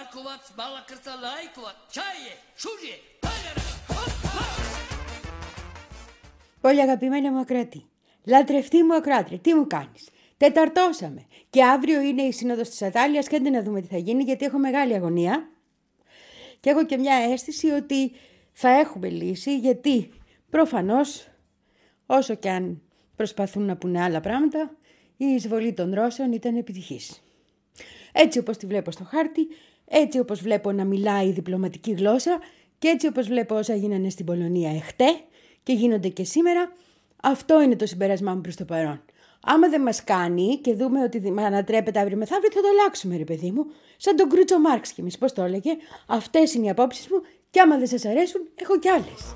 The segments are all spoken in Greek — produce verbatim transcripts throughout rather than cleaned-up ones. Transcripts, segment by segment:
Λαϊκοβάτς, μπάλακρτα λαϊκοβάτ, τσάιε, σούζιε, πάλιαρα, οπα! Πολύ αγαπημένα μου ακροατή, λατρευτή μου ακροάτρια, τι μου κάνεις? Τεταρτώσαμε και αύριο είναι η Σύνοδος της Ατάλειας και άντε να δούμε τι θα γίνει, γιατί έχω μεγάλη αγωνία και έχω και μια αίσθηση ότι θα έχουμε λύση, γιατί προφανώς όσο και αν προσπαθούν να πούνε άλλα πράγματα, η εισβολή των Ρώσων ήταν επιτυχής. Έτσι όπως τη βλέπω στο χάρτη, έτσι όπως βλέπω να μιλάει η διπλωματική γλώσσα και έτσι όπως βλέπω όσα γίνανε στην Πολωνία εχτέ και γίνονται και σήμερα, αυτό είναι το συμπέρασμά μου προς το παρόν. Άμα δεν μας κάνει και δούμε ότι ανατρέπεται αύριο μεθαύριο, θα το αλλάξουμε, ρε παιδί μου. Σαν τον Κρούτσο Μάρξ κι εμείς, πώς το έλεγε. Αυτές είναι οι απόψεις μου και άμα δεν σας αρέσουν, έχω κι άλλες.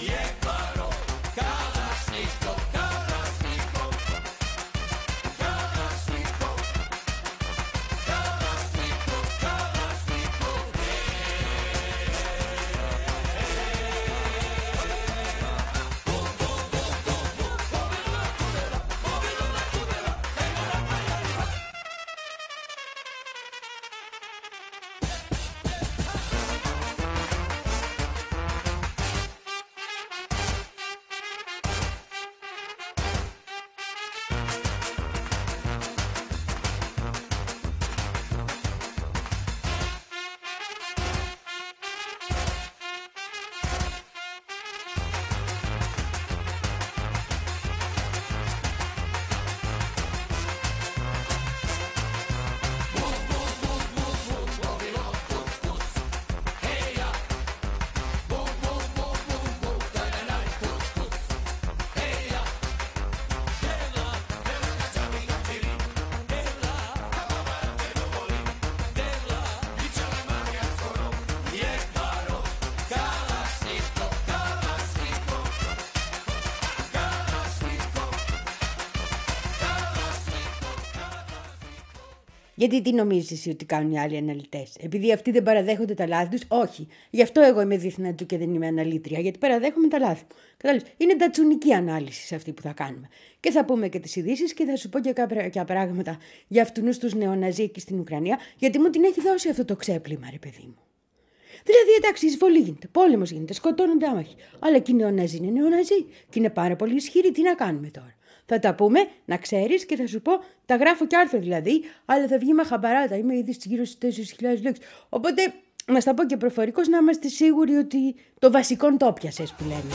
Γιατί τι νομίζεις εσύ ότι κάνουν οι άλλοι αναλυτές? Επειδή αυτοί δεν παραδέχονται τα λάθη τους? Όχι. Γι' αυτό εγώ είμαι δίθυνα του και δεν είμαι αναλύτρια. Γιατί παραδέχομαι τα λάθη μου. Κατάλαβες? Είναι τατσουνική ανάλυση σε αυτή που θα κάνουμε. Και θα πούμε και τις ειδήσεις και θα σου πω και κάποια πράγματα για αυτούς τους νεοναζί εκεί στην Ουκρανία. Γιατί μου την έχει δώσει αυτό το ξέπλυμα, ρε παιδί μου. Δηλαδή, εντάξει, εισβολή γίνεται, πόλεμος γίνεται, σκοτώνονται άμαχοι. Αλλά και οι νεοναζί είναι νεοναζί. Και είναι πάρα πολύ ισχυροί. Τι να κάνουμε τώρα? Θα τα πούμε, να ξέρεις, και θα σου πω, τα γράφω κι άρθρο δηλαδή, αλλά θα βγει με χαμπαράτα. Είμαι ήδη γύρω στις τέσσερις χιλιάδες λέξεις. Οπότε, να στα πω και προφορικώς, να είμαστε σίγουροι ότι το βασικό το πιασες που λένε.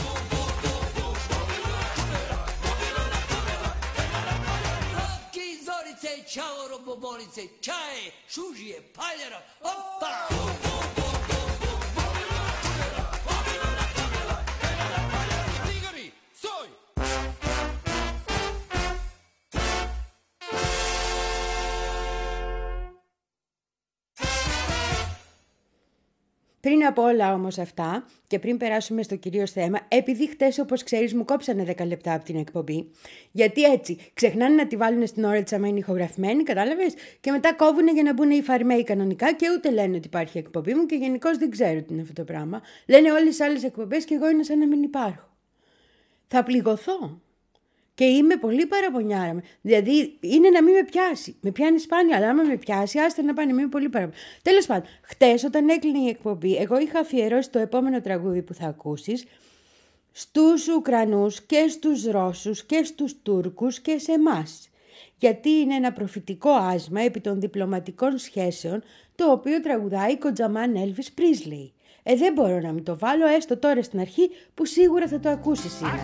Πριν από όλα όμως αυτά και πριν περάσουμε στο κυρίως θέμα, επειδή χτες όπως ξέρεις μου κόψανε δέκα λεπτά από την εκπομπή, γιατί έτσι ξεχνάνε να τη βάλουν στην ώρα της άμα είναι ηχογραφημένη, κατάλαβες, και μετά κόβουνε για να μπουν οι φαρμαίοι κανονικά και ούτε λένε ότι υπάρχει εκπομπή μου και γενικώς δεν ξέρω τι είναι αυτό το πράγμα. Λένε όλες τις άλλες εκπομπές και εγώ είναι σαν να μην υπάρχω. Θα πληγωθώ. Και είμαι πολύ παραπονιάρα. Δηλαδή είναι να μην με πιάσει. Με πιάνει σπάνια, αλλά άμα με πιάσει, άστε να πάνε. Είμαι πολύ παραπονιάρα. Τέλος πάντων, χτες όταν έκλεινε η εκπομπή, εγώ είχα αφιερώσει το επόμενο τραγούδι που θα ακούσεις στους Ουκρανούς και στους Ρώσους και στους Τούρκους και σε εμάς. Γιατί είναι ένα προφητικό άσμα επί των διπλωματικών σχέσεων, το οποίο τραγουδάει η Κοντζαμάν Έλβις Πρίσλεϊ. Ε, δεν μπορώ να μην το βάλω έστω τώρα στην αρχή που σίγουρα θα το ακούσεις σήμερα.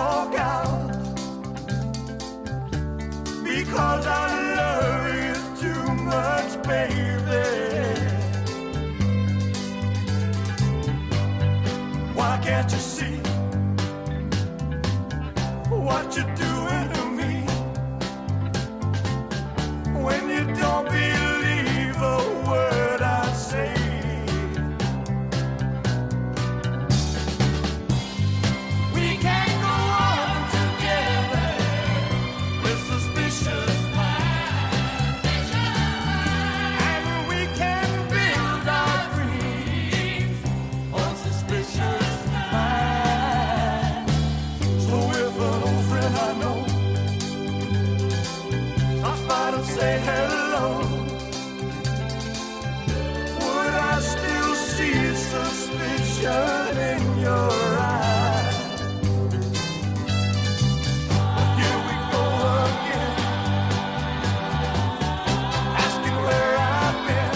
Because I love you too much, baby. Why can't you see what you're doing to me? When you don't believe a word I say. We can't go on together with suspicious minds, and we can build our dreams on suspicious minds. So if an old friend I know suspicion in your eyes. Here we go again, asking where I've been.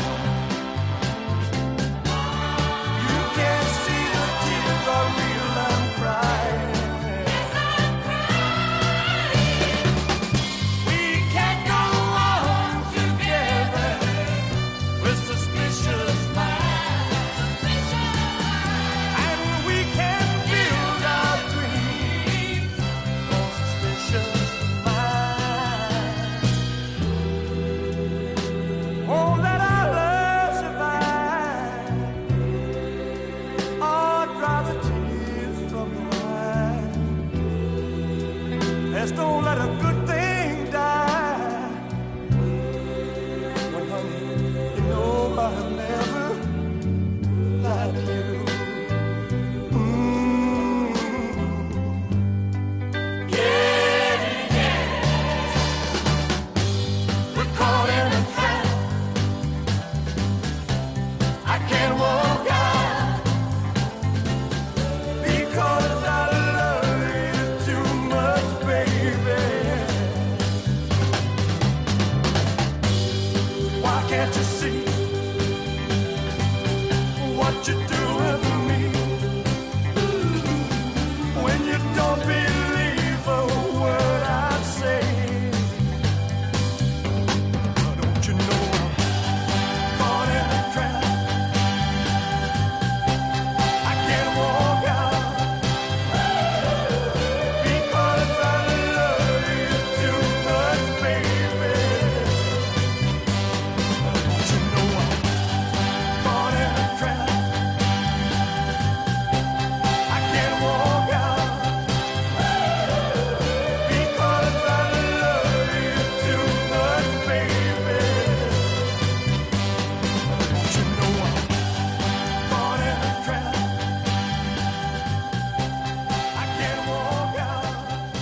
You can't see the tears are real, I'm crying. Yes, I'm crying. We can't go on together with suspicious minds, and we can build our dreams on suspicious minds. Won't let our love survive, or dry the tears from the wine. Let's don't let a good thing die. When honey, you know I've never lied to you. Mm. Yeah, yeah. We're caught in a trap. I can't walk out because I love you too much, baby. Why can't you see what you're doing to me? When you don't believe a word I say, don't you know I'm caught in a trap? I can't walk out because I love you too much, baby. Don't you know I'm caught in a trap? I can't walk out because I love you too much, baby. Don't you know I'm caught in a trap? I can't walk out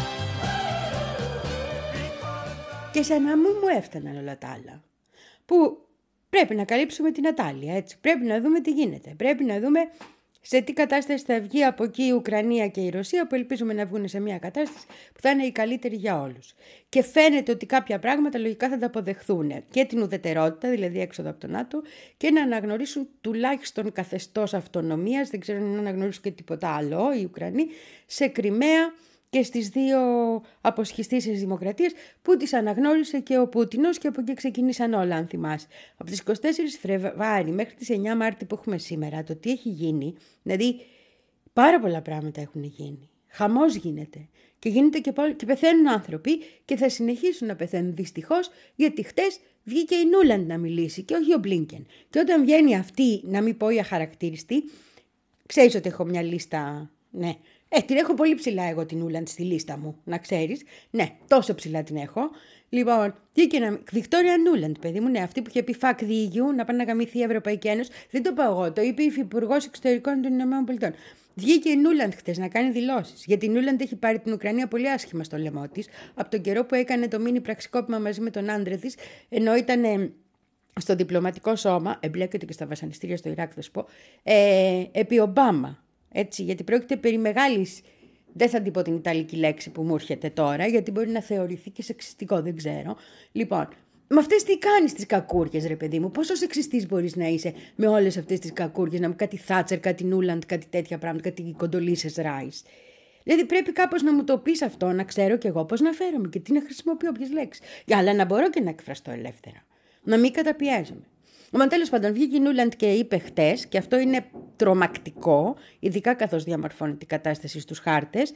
because I... Και σαν να μου μου έφταναν όλα τα άλλα. Που πρέπει να καλύψουμε την Ατάλεια, έτσι. Πρέπει να δούμε τι γίνεται. Πρέπει να δούμε σε τι κατάσταση θα βγει από εκεί η Ουκρανία και η Ρωσία, που ελπίζουμε να βγουν σε μια κατάσταση που θα είναι η καλύτερη για όλους. Και φαίνεται ότι κάποια πράγματα λογικά θα τα αποδεχθούν. Και την ουδετερότητα, δηλαδή έξοδο από το ΝΑΤΟ, και να αναγνωρίσουν τουλάχιστον καθεστώς αυτονομίας, δεν ξέρω αν αναγνωρίσουν και τίποτα άλλο οι Ουκρανοί, σε Κριμαία και στις δύο αποσχιστήσεις δημοκρατίες που τις αναγνώρισε και ο Πούτινος, και από εκεί ξεκινήσαν όλα, αν θυμάσαι. Από τις εικοστή τέταρτη Φλεβάρι μέχρι τις εννέα Μάρτη που έχουμε σήμερα, το τι έχει γίνει, δηλαδή πάρα πολλά πράγματα έχουν γίνει. Χαμός γίνεται. Και, γίνεται και, πο- και πεθαίνουν άνθρωποι και θα συνεχίσουν να πεθαίνουν δυστυχώς, γιατί χτες βγήκε η Νούλαντ να μιλήσει και όχι ο Μπλίνκεν. Και όταν βγαίνει αυτή, να μην πω η αχαρακτήριστη, ξέρεις ότι έχω μια λίστα, ναι. Ε, την έχω πολύ ψηλά εγώ την Ούλαντ στη λίστα μου, να ξέρεις. Ναι, τόσο ψηλά την έχω. Λοιπόν, βγήκε να... Βικτόρια Νούλαντ, παιδί μου, ναι, αυτή που είχε πει fuck the ι γιου, να πάνε να γαμηθεί η Ευρωπαϊκή Ένωση. Δεν το είπα εγώ, το είπε η Υφυπουργός Εξωτερικών των ΗΠΑ. Βγήκε η Νούλαντ χτες να κάνει δηλώσεις. Γιατί η Νούλαντ έχει πάρει την Ουκρανία πολύ άσχημα στο λαιμό της, από τον καιρό που έκανε το μίνι πραξικόπημα μαζί με τον άντρα της, ενώ ήταν ε, στο διπλωματικό σώμα, εμπλέκεται και στα βασανιστήρια στο Ιράκ, θα σου πω, ε, επί Ομπάμα. Έτσι, γιατί πρόκειται περί μεγάλης, δεν θα την πω την ιταλική λέξη που μου έρχεται τώρα, γιατί μπορεί να θεωρηθεί και σεξιστικό, δεν ξέρω. Λοιπόν, με αυτές τι κάνεις τις κακούριες, ρε παιδί μου, πόσο σεξιστής μπορείς να είσαι με όλες αυτές τις κακούριες, να μου κάτι Θάτσερ, κάτι Νούλαντ, κάτι τέτοια πράγματα, κάτι Κοντολίσες Ράις. Δηλαδή πρέπει κάπως να μου το πεις αυτό, να ξέρω κι εγώ πώς να φέρομαι και τι να χρησιμοποιώ, ποιες λέξεις. Αλλά να μπορώ και να εκφραστώ ελεύθερα. Να μην καταπιέζομαι. Μα τέλος πάντων βγήκε η Νούλαντ και είπε χτες, και αυτό είναι τρομακτικό, ειδικά καθώς διαμορφώνει την κατάσταση στους χάρτες,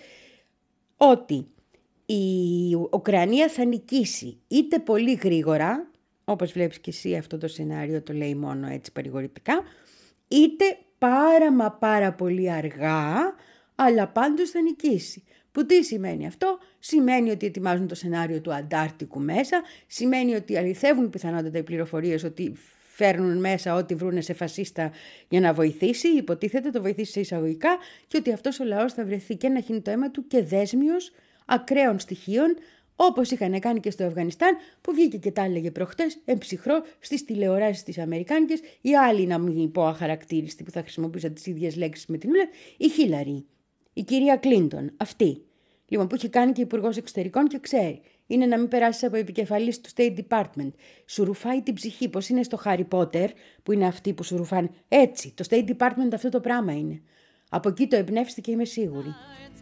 ότι η Ουκρανία θα νικήσει είτε πολύ γρήγορα, όπως βλέπεις και εσύ αυτό το σενάριο το λέει μόνο έτσι παρηγορητικά, είτε πάρα μα πάρα πολύ αργά, αλλά πάντως θα νικήσει. Που τι σημαίνει αυτό? Σημαίνει ότι ετοιμάζουν το σενάριο του Αντάρτικου μέσα, σημαίνει ότι αληθεύουν πιθανότατα οι πληροφορίες ότι φέρνουν μέσα ό,τι βρούνε σε φασίστα για να βοηθήσει, υποτίθεται το βοηθήσει σε εισαγωγικά, και ότι αυτός ο λαός θα βρεθεί και να χύνει το αίμα του και δέσμιος ακραίων στοιχείων, Όπως είχαν κάνει και στο Αφγανιστάν, που βγήκε και τα έλεγε προχτές, εμψυχρό στις τηλεοράσεις της Αμερικάνικες, η άλλη, να μην πω αχαρακτήριστη, που θα χρησιμοποιούσα τις ίδιες λέξεις με την Ούλα, η Χίλαρη, η κυρία Κλίντον, αυτή. Λοιπόν, που είχε κάνει και υπουργός εξωτερικών και ξέρει. Είναι να μην περάσει από επικεφαλής του State Department. Σου ρουφάει την ψυχή, πως είναι στο Harry Potter, που είναι αυτοί που σου ρουφάνε. Έτσι, το State Department αυτό το πράγμα είναι. Από εκεί το εμπνεύστηκε, είμαι σίγουρη.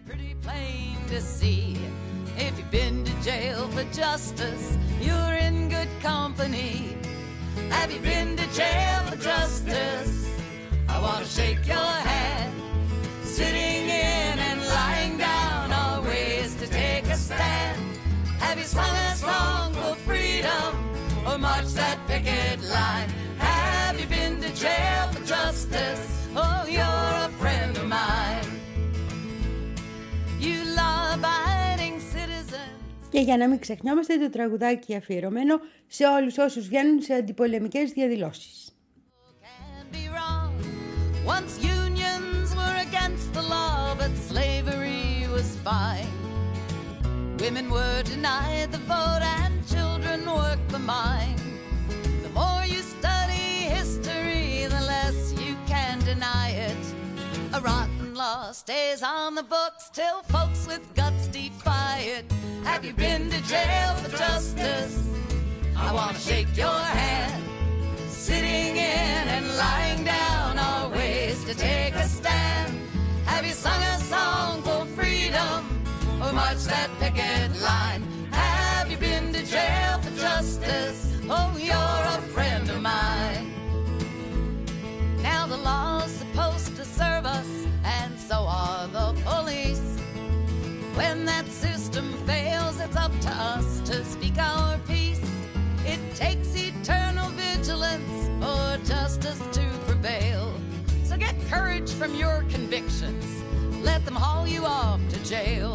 If you've been to jail for justice, you're in good company. Have you been to jail for justice? I want to shake your hand. Sitting in and lying down are ways to take a stand. Have you sung a song for freedom or marched that picket line? Have you been to jail for justice? Oh, you're a friend of mine. You law-abiding citizens. Και για να μην ξεχνιόμαστε το τραγουδάκι αφιερωμένο σε όλους όσους βγαίνουν σε αντιπολεμικές διαδηλώσεις. Once unions were against the law, but slavery was fine. Women were denied the vote and children worked the mine. The more you study history, the less you can deny it. A rotten law stays on the books till folks with guts defy it. Have you been to jail for justice? I want to shake your hand. Sitting in and lying down are ways to take a stand. Have you sung a song for freedom or marched that picket line? Have you been to jail for justice? Oh, you're a friend of mine. Now the law's supposed to serve us, and so are the police. When that system fails, it's up to us to speak our piece. It takes eternal vigilance for justice to prevail. So get courage from your convictions. Let them haul you off to jail.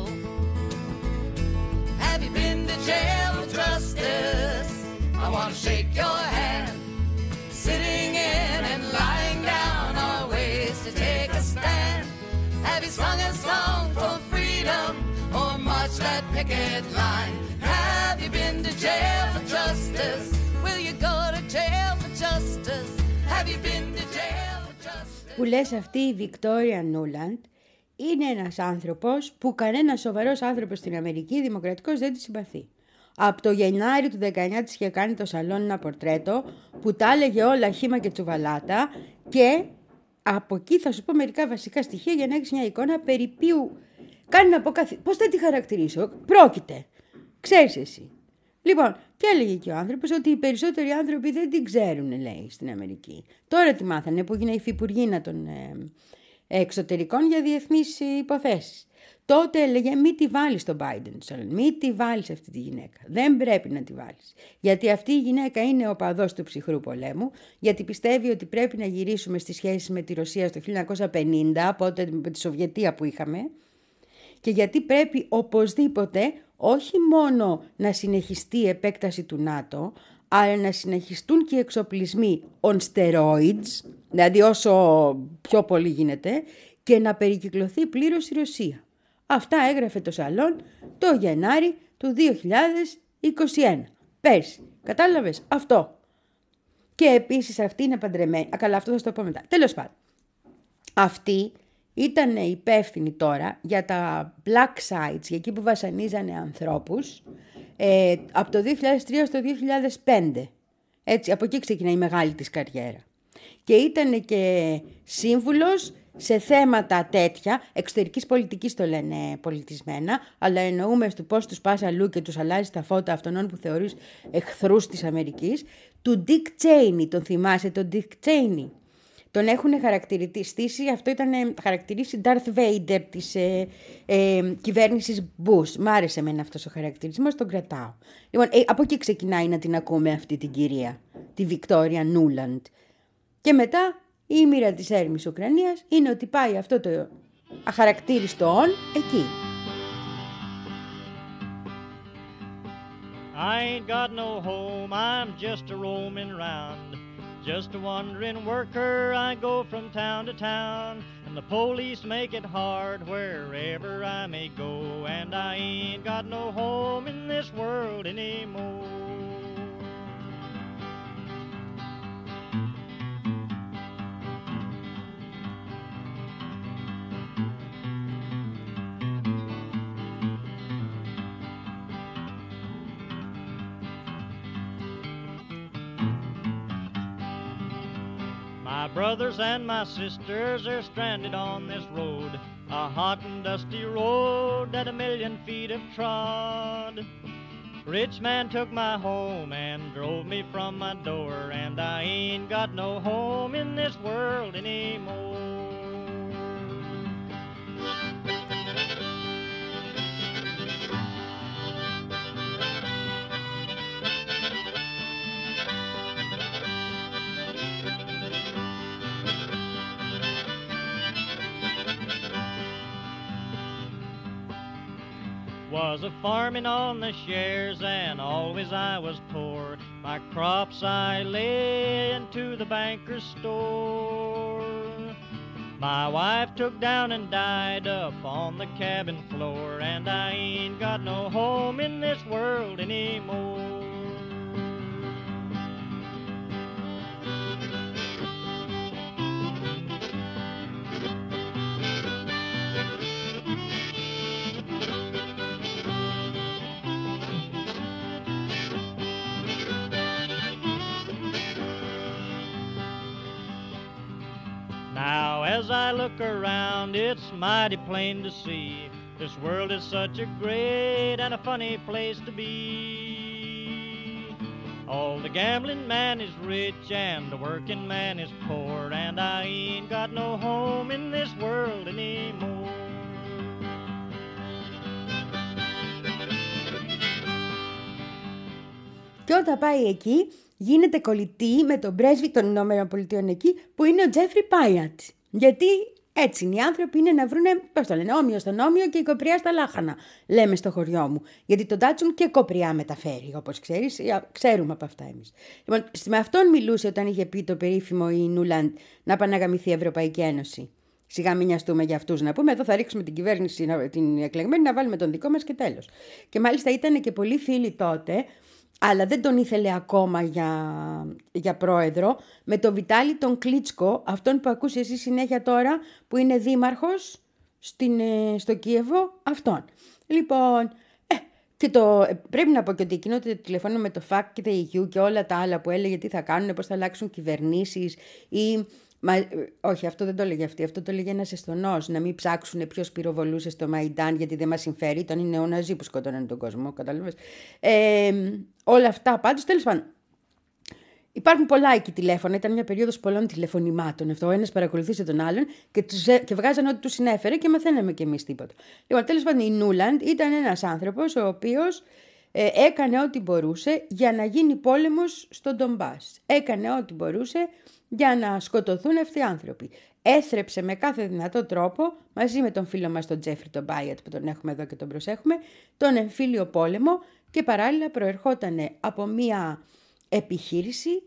Have you been to jail for justice? I want to shake your hand. Sitting in and lying down are ways to take a stand. Have you sung a song for freedom or marched that picket line? Have you been to jail for justice? Will you go to jail for justice? Have you been to jail for justice? Που λες, αυτή η Βικτόρια Νούλαντ είναι ένας άνθρωπος που κανένας σοβαρός άνθρωπος στην Αμερική δημοκρατικός δεν τη συμπαθεί. Από το Γενάρη του δεκαεννιά της είχε κάνει το σαλόνι ένα πορτρέτο που τα έλεγε όλα χύμα και τσουβαλάτα, και από εκεί θα σου πω μερικά βασικά στοιχεία για να έχεις μια εικόνα περί ποιου κάνει να πω καθ... Πώς θα τη χαρακτηρίσω, πρόκειται, ξέρεις εσύ. Λοιπόν, και έλεγε και ο άνθρωπος ότι οι περισσότεροι άνθρωποι δεν την ξέρουν, λέει, στην Αμερική. Τώρα τη μάθανε που έγινε υφυπουργίνα των ε, εξωτερικών για διεθνείς υποθέσεις. Τότε έλεγε μη τη βάλεις στον Biden, μη τη βάλεις αυτή τη γυναίκα. Δεν πρέπει να τη βάλεις. Γιατί αυτή η γυναίκα είναι ο οπαδός του ψυχρού πολέμου, γιατί πιστεύει ότι πρέπει να γυρίσουμε στις σχέσεις με τη Ρωσία στο χίλια εννιακόσια πενήντα, οπότε με τη Σοβιετία που είχαμε, και γιατί πρέπει οπωσδήποτε όχι μόνο να συνεχιστεί η επέκταση του ΝΑΤΟ, αλλά να συνεχιστούν και οι εξοπλισμοί on steroids, δηλαδή όσο πιο πολύ γίνεται, και να περικυκλωθεί πλήρως η Ρωσία. Αυτά έγραφε το σαλόν το Γενάρη του δύο χιλιάδες είκοσι ένα. Πέρσι. Κατάλαβες αυτό. Και επίσης αυτή είναι παντρεμένη. Α, καλά, αυτό θα σου το πω μετά. Τέλος πάντων. Αυτή ήταν υπεύθυνη τώρα για τα black sites, για εκεί που βασανίζανε ανθρώπους, ε, από το δύο χιλιάδες τρία στο δύο χιλιάδες πέντε. Έτσι, από εκεί ξεκινάει η μεγάλη της καριέρα. Και ήταν και σύμβουλος σε θέματα τέτοια, εξωτερικής πολιτικής το λένε πολιτισμένα, αλλά εννοούμε στο πώς τους πας αλλού και τους αλλάζει τα φώτα αυτών που θεωρείς εχθρούς της Αμερικής, του Dick Cheney. Τον θυμάσαι τον Dick Cheney? Τον έχουν χαρακτηριστήσει, αυτό ήταν χαρακτηρίσει Darth Vader της ε, ε, κυβέρνησης Bush. Μ' άρεσε εμένα αυτός ο χαρακτηρισμός, τον κρατάω. Λοιπόν, ε, από εκεί ξεκινάει να την ακούμε αυτή την κυρία, τη Βικτόρια Νούλαντ. Και μετά η μοίρα της έρημης Ουκρανίας είναι ότι πάει αυτό το αχαρακτήριστο «ον» εκεί. I ain't got no home, I'm just a roaming round. Just a wandering worker, I go from town to town. the police make it hard wherever I may go, and I ain't got no home in this world anymore. My brothers and my sisters are stranded on this road, a hot and dusty road that a million feet have trod. Rich man took my home and drove me from my door, and I ain't got no home in this world anymore. Was a farming on the shares, and always I was poor. My crops I lay into the banker's store. My wife took down and died up on the cabin floor, and I ain't got no home in this world anymore. Now as I look around, it's mighty plain to see this world is such a great and a funny place to be. All the gambling man is rich and the working man is poor, and I ain't got no home in this world anymore. Και όταν πάει εκεί, γίνεται κολλητή με τον πρέσβη των Ηνωμένων Πολιτειών εκεί, που είναι ο Τζέφρι Πάιατ. Γιατί έτσι είναι οι άνθρωποι, είναι να βρούνε, πώς το λένε, όμοιο στον όμοιο και η κοπριά στα λάχανα, λέμε στο χωριό μου. Γιατί τον τάτσουν και κοπριά μεταφέρει, όπως ξέρεις, ξέρουμε από αυτά εμείς. Λοιπόν, με αυτόν μιλούσε όταν είχε πει το περίφημο η Νούλαντ να παναγαμηθεί η Ευρωπαϊκή Ένωση. Σιγά μην νοιαστούμε για αυτούς να πούμε, εδώ θα ρίξουμε την κυβέρνηση, την εκλεγμένη, να βάλουμε τον δικό μας και τέλος. Και μάλιστα ήταν και πολλοί φίλοι τότε, αλλά δεν τον ήθελε ακόμα για, για πρόεδρο, με τον Βιτάλη τον Κλίτσκο, αυτόν που ακούς εσύ συνέχεια τώρα, που είναι δήμαρχος στην, στο Κίεβο, αυτόν. Λοιπόν, ε, και το, πρέπει να πω και ότι εκείνο το τηλεφώνημα με το ΦΑΚ και τα ι γιου και όλα τα άλλα που έλεγε τι θα κάνουν, πώς θα αλλάξουν κυβερνήσεις ή... Μα, όχι, αυτό δεν το έλεγε αυτή. Αυτό το έλεγε ένας Εστονός. Να μην ψάξουν ποιος πυροβολούσε στο Μαϊντάν, γιατί δεν μας συμφέρει. Ήταν οι νεοναζί που σκότωναν τον κόσμο. Κατάλαβες. Ε, όλα αυτά πάντως. Τέλος πάντων. Υπάρχουν πολλά εκεί τηλέφωνα. Ήταν μια περίοδος πολλών τηλεφωνημάτων. Αυτό. Ο ένας παρακολουθούσε τον άλλον και, τους, και βγάζαν ό,τι τους συνέφερε και μαθαίναμε κι εμείς τίποτα. Λοιπόν, τέλος πάντων, η Νούλαντ ήταν ένας άνθρωπος ο οποίος ε, έκανε ό,τι μπορούσε για να γίνει πόλεμος στο Ντομπάς. Έκανε ό,τι μπορούσε για να σκοτωθούν αυτοί οι άνθρωποι. Έθρεψε με κάθε δυνατό τρόπο, μαζί με τον φίλο μας τον Τζέφρι τον Πάιατ που τον έχουμε εδώ και τον προσέχουμε, τον εμφύλιο πόλεμο και παράλληλα προερχόταν από μία επιχείρηση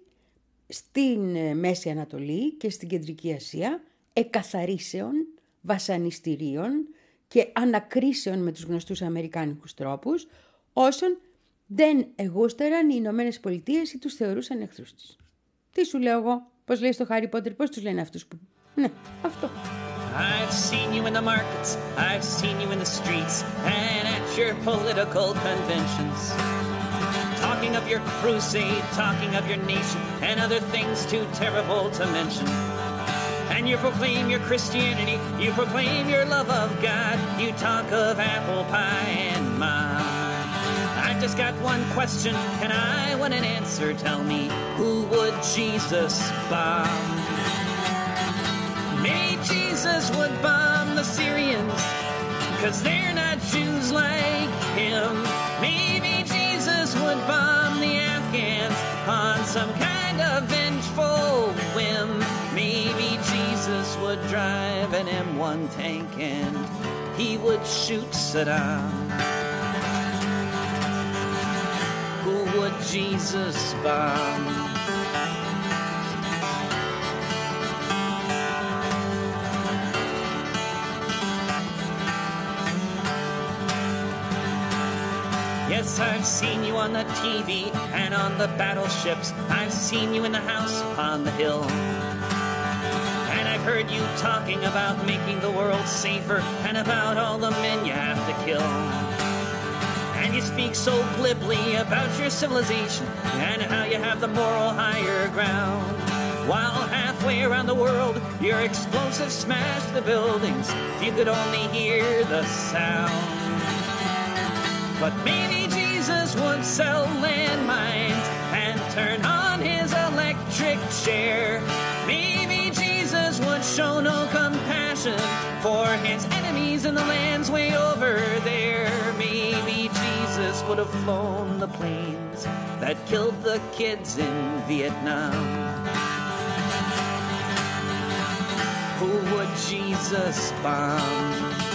στην Μέση Ανατολή και στην Κεντρική Ασία εκαθαρίσεων, βασανιστήριων και ανακρίσεων με τους γνωστούς αμερικάνικους τρόπους, όσων δεν εγούστεραν οι Ηνωμένες Πολιτείες ή τους θεωρούσαν εχθρούς τους. Τι σου λέω εγώ, πώς λέει στο Χάρι Πότερ, πώς τους λένε αυτούς που... Ναι, αυτό. I've seen you in the markets, I've seen you in the streets, and at your political conventions. Talking of your crusade, talking of your nation, and other things too terrible to mention. And you proclaim your Christianity, you proclaim your love of God, you talk of apple pie and mom. I've just got one question, and I want an answer. Tell me, who would Jesus bomb? Maybe Jesus would bomb the Syrians, 'cause they're not Jews like him. Maybe Jesus would bomb the Afghans on some kind of vengeful whim. Maybe Jesus would drive an M one tank and he would shoot Saddam. Who would Jesus bomb? Yes, I've seen you on the T V and on the battleships. I've seen you in the house upon the hill. And I've heard you talking about making the world safer and about all the men you have to kill. And you speak so glibly about your civilization and how you have the moral higher ground. While halfway around the world, your explosives smash the buildings. If you could only hear the sound. But maybe Jesus would sell landmines and turn on his electric chair. Maybe Jesus would show no compassion for his enemies in the lands way over there. Maybe Jesus would have flown the planes that killed the kids in Vietnam. Who would Jesus bomb?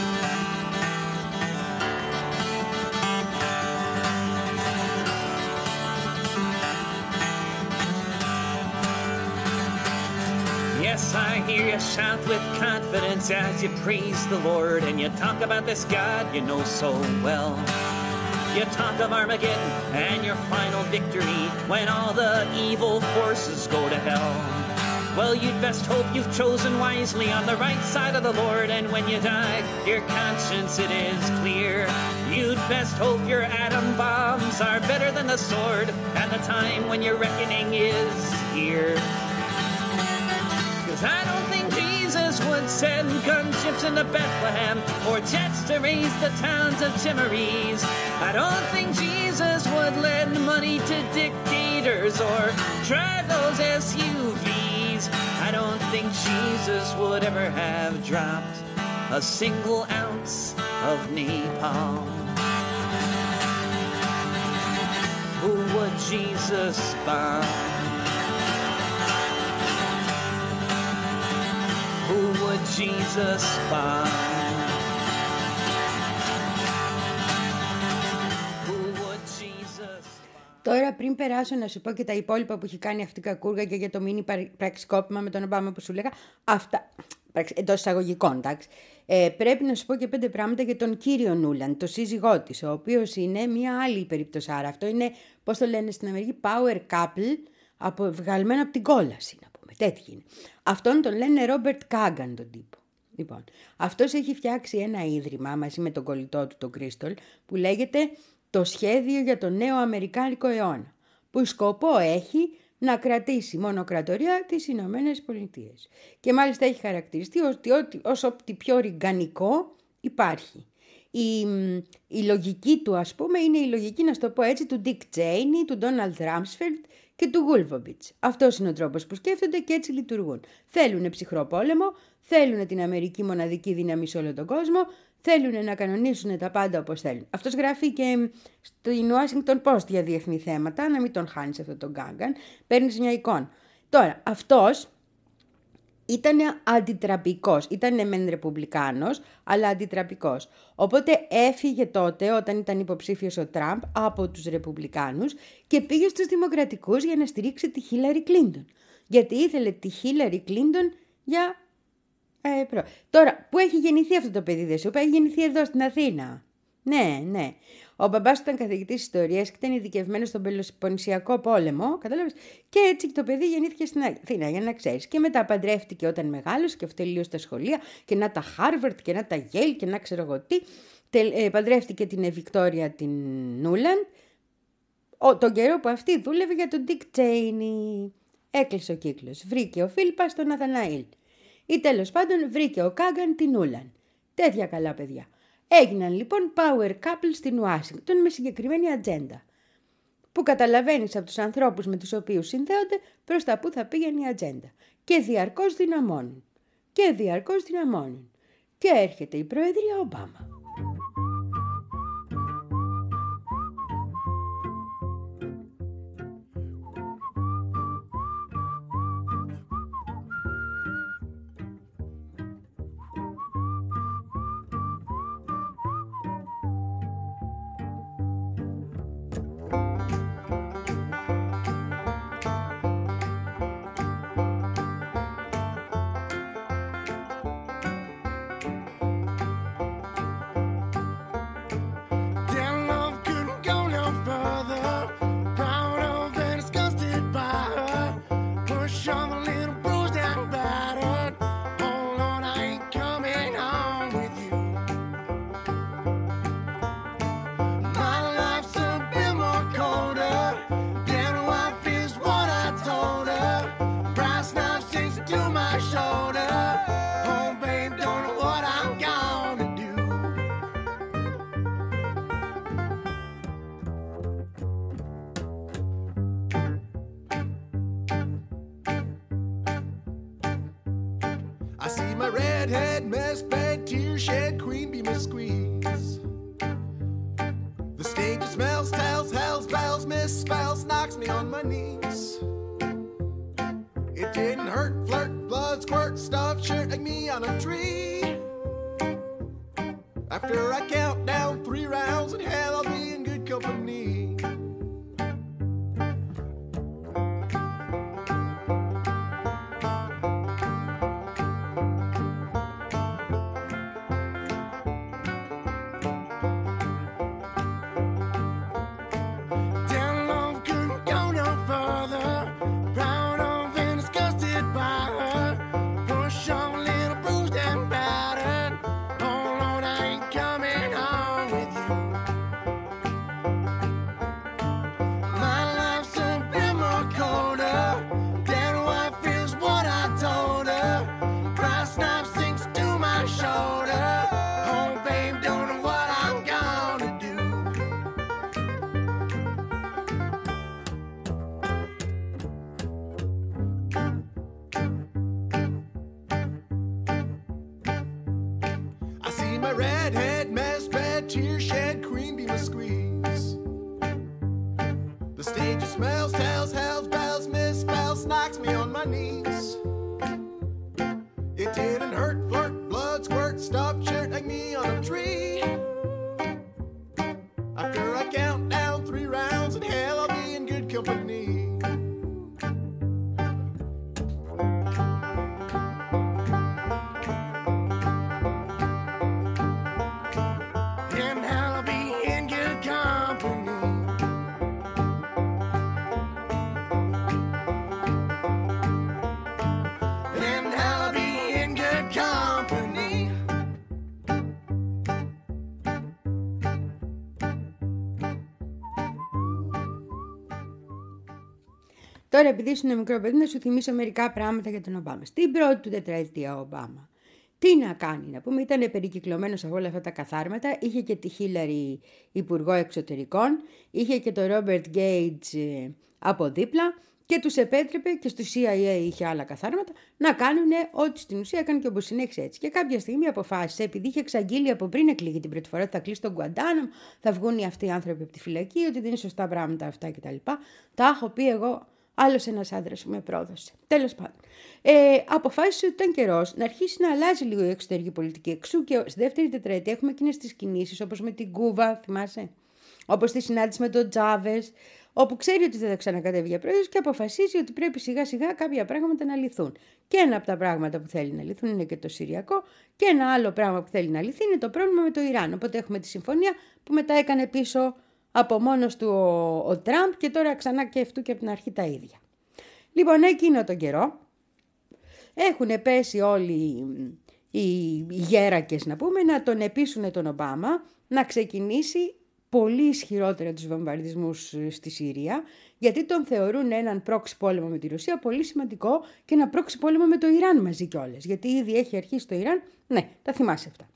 Yes, I hear you shout with confidence as you praise the Lord and you talk about this God you know so well. You talk of Armageddon and your final victory when all the evil forces go to hell. Well, you'd best hope you've chosen wisely on the right side of the Lord, and when you die, your conscience, it is clear. You'd best hope your atom bombs are better than the sword, and the time when your reckoning is here. Cause I don't think Jesus would send gunships into Bethlehem or jets to raise the towns of Timorese. I don't think Jesus would lend money to dictators or drive those S U Vs. I don't think Jesus would ever have dropped a single ounce of napalm. Who would Jesus bomb? Who would Jesus bomb? Who would Jesus bomb? Τώρα πριν περάσω να σου πω και τα υπόλοιπα που έχει κάνει αυτή η κακούργα και για το μίνι πραξικόπημα με τον Ομπάμα που σου λέγα, αυτά εντός εισαγωγικών, εντάξει. Ε, πρέπει να σου πω και πέντε πράγματα για τον κύριο Νούλαντ, το σύζυγό της, ο οποίος είναι μια άλλη περιπτωσάρα. Αυτό είναι, πώς το λένε στην Αμερική, power couple, από, βγαλμένο από την κόλαση, να πούμε, τέτοιο είναι. Αυτόν τον λένε Ρόμπερτ Κάγκαν τον τύπο. Λοιπόν, αυτός έχει φτιάξει ένα ίδρυμα μαζί με τον κολλητό του, τον Κρίστολ, που λέγεται το Σχέδιο για τον Νέο Αμερικάνικο Αιώνα, που σκοπό έχει να κρατήσει μονοκρατορία τις Ηνωμένες Πολιτείες. Και μάλιστα έχει χαρακτηριστεί ότι, ότι ως ό,τι πιο ριγκανικό υπάρχει. Η, η λογική του, ας πούμε, είναι η λογική, να στο πω έτσι, του Dick Cheney, του Donald Rumsfeld και του Wolfowitz. Αυτός είναι ο τρόπος που σκέφτονται και έτσι λειτουργούν. Θέλουν ψυχρό πόλεμο, θέλουν την Αμερική μοναδική δύναμη σε όλο τον κόσμο, θέλουν να κανονίσουν τα πάντα όπως θέλουν. Αυτός γράφει και στην Washington Post για διεθνή θέματα, να μην τον χάνεις αυτό τον Γκάγκαν, παίρνεις μια εικόνα. Τώρα, αυτός ήταν αντιτραπικός, ήταν μεν ρεπουμπλικάνος, αλλά αντιτραπικός. Οπότε έφυγε τότε, όταν ήταν υποψήφιος ο Τραμπ, από τους ρεπουμπλικάνους και πήγε στους δημοκρατικούς για να στηρίξει τη Χίλαρη Κλίντον. Γιατί ήθελε τη Χίλαρη Κλίντον για... Ε, προ... Τώρα, πού έχει γεννηθεί αυτό το παιδί, δεν σου είπα, έχει γεννηθεί εδώ στην Αθήνα. Ναι, ναι. Ο μπαμπάς του ήταν καθηγητής ιστορίας και ήταν ειδικευμένος στον Πελοποννησιακό πόλεμο, κατάλαβες. Και έτσι το παιδί γεννήθηκε στην Αθήνα, για να ξέρεις. Και μετά παντρεύτηκε όταν μεγάλωσε και τελείωσε τα σχολεία και να τα Χάρβαρτ και να τα Γέλ και να ξέρω εγώ τι. Τε, ε, παντρεύτηκε την Βικτόρια την Νούλαντ, τον καιρό που αυτή δούλευε για τον Ντικ Τσέινι. Έκλεισε ο κύκλος. Βρήκε ο Φίλιππας τον Ναθαναήλ. Ή τέλος πάντων βρήκε ο Κάγκαν την Νούλαντ. Τέτοια καλά παιδιά. Έγιναν λοιπόν power couple στην Ουάσιγκτον με συγκεκριμένη ατζέντα. Που καταλαβαίνεις από τους ανθρώπους με τους οποίους συνδέονται προς τα που θα πήγαινε η ατζέντα. Και διαρκώς δυναμώνουν. Και διαρκώς δυναμώνουν. Και έρχεται η Προεδρία Ομπάμα. I see my redhead mess bed, tear shed, queen bee miss squeeze. The stage smells, tells, hells, bells, misspells, knocks me on my knees. It didn't hurt, flirt, blood, squirt, stuff, shirt like me on a tree. After I count down three rounds in hell, I'll be in good company. Τώρα, επειδή ήσουν μικρό παιδί, να σου θυμίσω μερικά πράγματα για τον Ομπάμα. Στην πρώτη του τετραετία ο Ομπάμα, τι να κάνει, να πούμε, ήταν περικυκλωμένος από όλα αυτά τα καθάρματα, είχε και τη Χίλαρη υπουργό εξωτερικών, είχε και τον Ρόμπερτ Γκέιτς από δίπλα και τους επέτρεπε, και στο σι άι έι είχε άλλα καθάρματα, να κάνουν ό,τι στην ουσία έκανε και ο Μπουσινέξ έτσι. Και κάποια στιγμή αποφάσισε, επειδή είχε εξαγγείλει από πριν εκλήγει την πρώτη φορά ότι θα κλείσει τον Γκουαντάναμο, θα βγουν αυτοί οι άνθρωποι από τη φυλακή, ότι δεν είναι σωστά πράγματα αυτά κτλ. Τα έχω πει εγώ. Άλλος ένας άντρας που με πρόδωσε. Τέλος πάντων. Ε, αποφάσισε ότι ήταν καιρός να αρχίσει να αλλάζει λίγο η εξωτερική πολιτική. Εξού και στη δεύτερη τετραετία έχουμε εκείνες τις κινήσεις, όπως με την Κούβα, θυμάσαι, όπως τη συνάντηση με τον Τσάβες, όπου ξέρει ότι δεν θα ξανακατέβει για πρόεδρος και αποφασίζει ότι πρέπει σιγά σιγά κάποια πράγματα να λυθούν. Και ένα από τα πράγματα που θέλει να λυθούν είναι και το Συριακό, και ένα άλλο πράγμα που θέλει να λυθεί είναι το πρόβλημα με το Ιράν. Οπότε έχουμε τη συμφωνία που μετά έκανε πίσω από μόνος του ο, ο Τραμπ και τώρα ξανά και αυτού και από την αρχή τα ίδια. Λοιπόν, εκείνο τον καιρό έχουν πέσει όλοι οι, οι γέρακες, να πούμε, να τον επίσουν τον Ομπάμα να ξεκινήσει πολύ ισχυρότερα τους βομβαρδισμούς στη Συρία, γιατί τον θεωρούν έναν πρόξι πόλεμο με τη Ρωσία πολύ σημαντικό και ένα πρόξι πόλεμο με το Ιράν μαζί κιόλας, γιατί ήδη έχει αρχίσει το Ιράν. Ναι, τα θυμάσαι αυτά.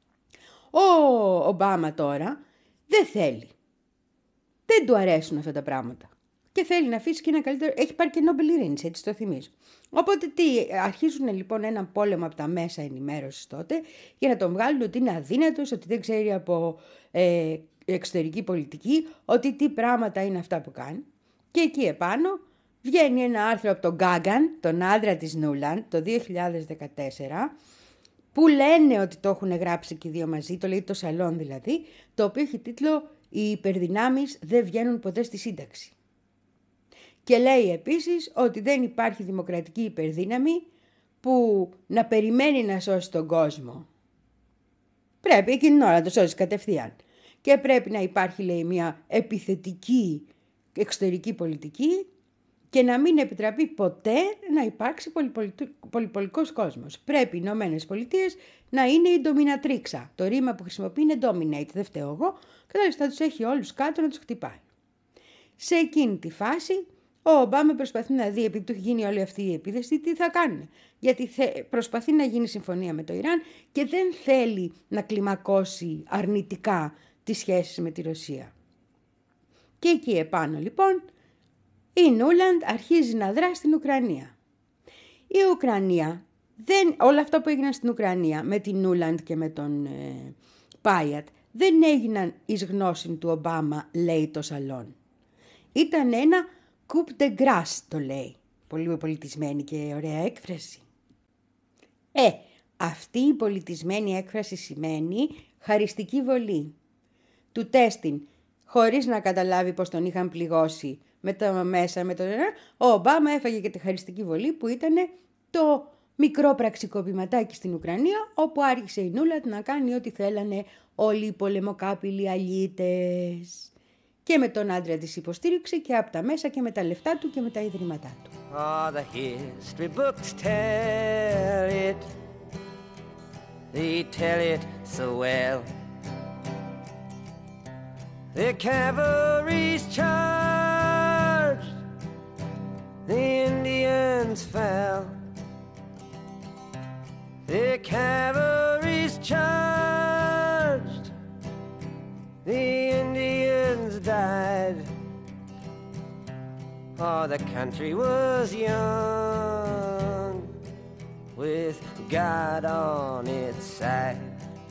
Ο Ομπάμα τώρα δεν θέλει. Δεν του αρέσουν αυτά τα πράγματα. Και θέλει να αφήσει και ένα καλύτερο. Έχει πάρει και Νόμπελ Ειρήνης, έτσι το θυμίζω. Οπότε τι, αρχίζουν λοιπόν έναν πόλεμο από τα μέσα ενημέρωσης τότε για να τον βγάλουν ότι είναι αδύνατος, ότι δεν ξέρει από ε, εξωτερική πολιτική, ότι τι πράγματα είναι αυτά που κάνει. Και εκεί επάνω βγαίνει ένα άρθρο από τον Γκάγκαν, τον άντρα της Νούλαντ, το δύο χιλιάδες δεκατέσσερα, που λένε ότι το έχουν γράψει και οι δύο μαζί, το λέει το Σαλόν δηλαδή, το οποίο έχει τίτλο «Οι υπερδυνάμεις δεν βγαίνουν ποτέ στη σύνταξη». Και λέει επίσης ότι δεν υπάρχει δημοκρατική υπερδύναμη που να περιμένει να σώσει τον κόσμο. Πρέπει εκείνη την ώρα να το σώσει κατευθείαν. Και πρέπει να υπάρχει, λέει, μια επιθετική εξωτερική πολιτική και να μην επιτραπεί ποτέ να υπάρξει πολυπολικός κόσμος. Πρέπει οι Ηνωμένες Πολιτείες να είναι η ντομινατρίξα. Το ρήμα που χρησιμοποιεί είναι dominate, δεν φταίω εγώ, και δηλαδή θα τους έχει όλους κάτω να τους χτυπάει. Σε εκείνη τη φάση ο Ομπάμα προσπαθεί να δει, επειδή του έχει γίνει όλη αυτή η επίθεση, τι θα κάνουν. Γιατί προσπαθεί να γίνει συμφωνία με το Ιράν και δεν θέλει να κλιμακώσει αρνητικά τις σχέσεις με τη Ρωσία. Και εκεί επάνω λοιπόν η Νούλαντ αρχίζει να δρά στην Ουκρανία. Η Ουκρανία δεν, όλα αυτά που έγιναν στην Ουκρανία με την Νούλαντ και με τον ε, Πάιατ δεν έγιναν εις γνώση του Ομπάμα, λέει το σαλόν. Ήταν ένα coup de grâce, το λέει. Πολύ πολιτισμένη και ωραία έκφραση. Ε, αυτή η πολιτισμένη έκφραση σημαίνει χαριστική βολή. Του τέστην, χωρίς να καταλάβει πως τον είχαν πληγώσει με τα μέσα, με τον... ο Ομπάμα έφαγε και τη χαριστική βολή που ήταν το μικρό πραξικοπηματάκι στην Ουκρανία, όπου άρχισε η Νούλαντ να κάνει ό,τι θέλανε όλοι οι πολεμοκάπηλοι αλήτες. Και με τον άντρα της υποστήριξε και από τα μέσα και με τα λεφτά του και με τα ιδρύματά του. Oh, the history books tell it. They tell it so well. The cavalry's charged, the Indians fell. The cavalry's charged, the Indians died. Oh, the country was young, with God on its side.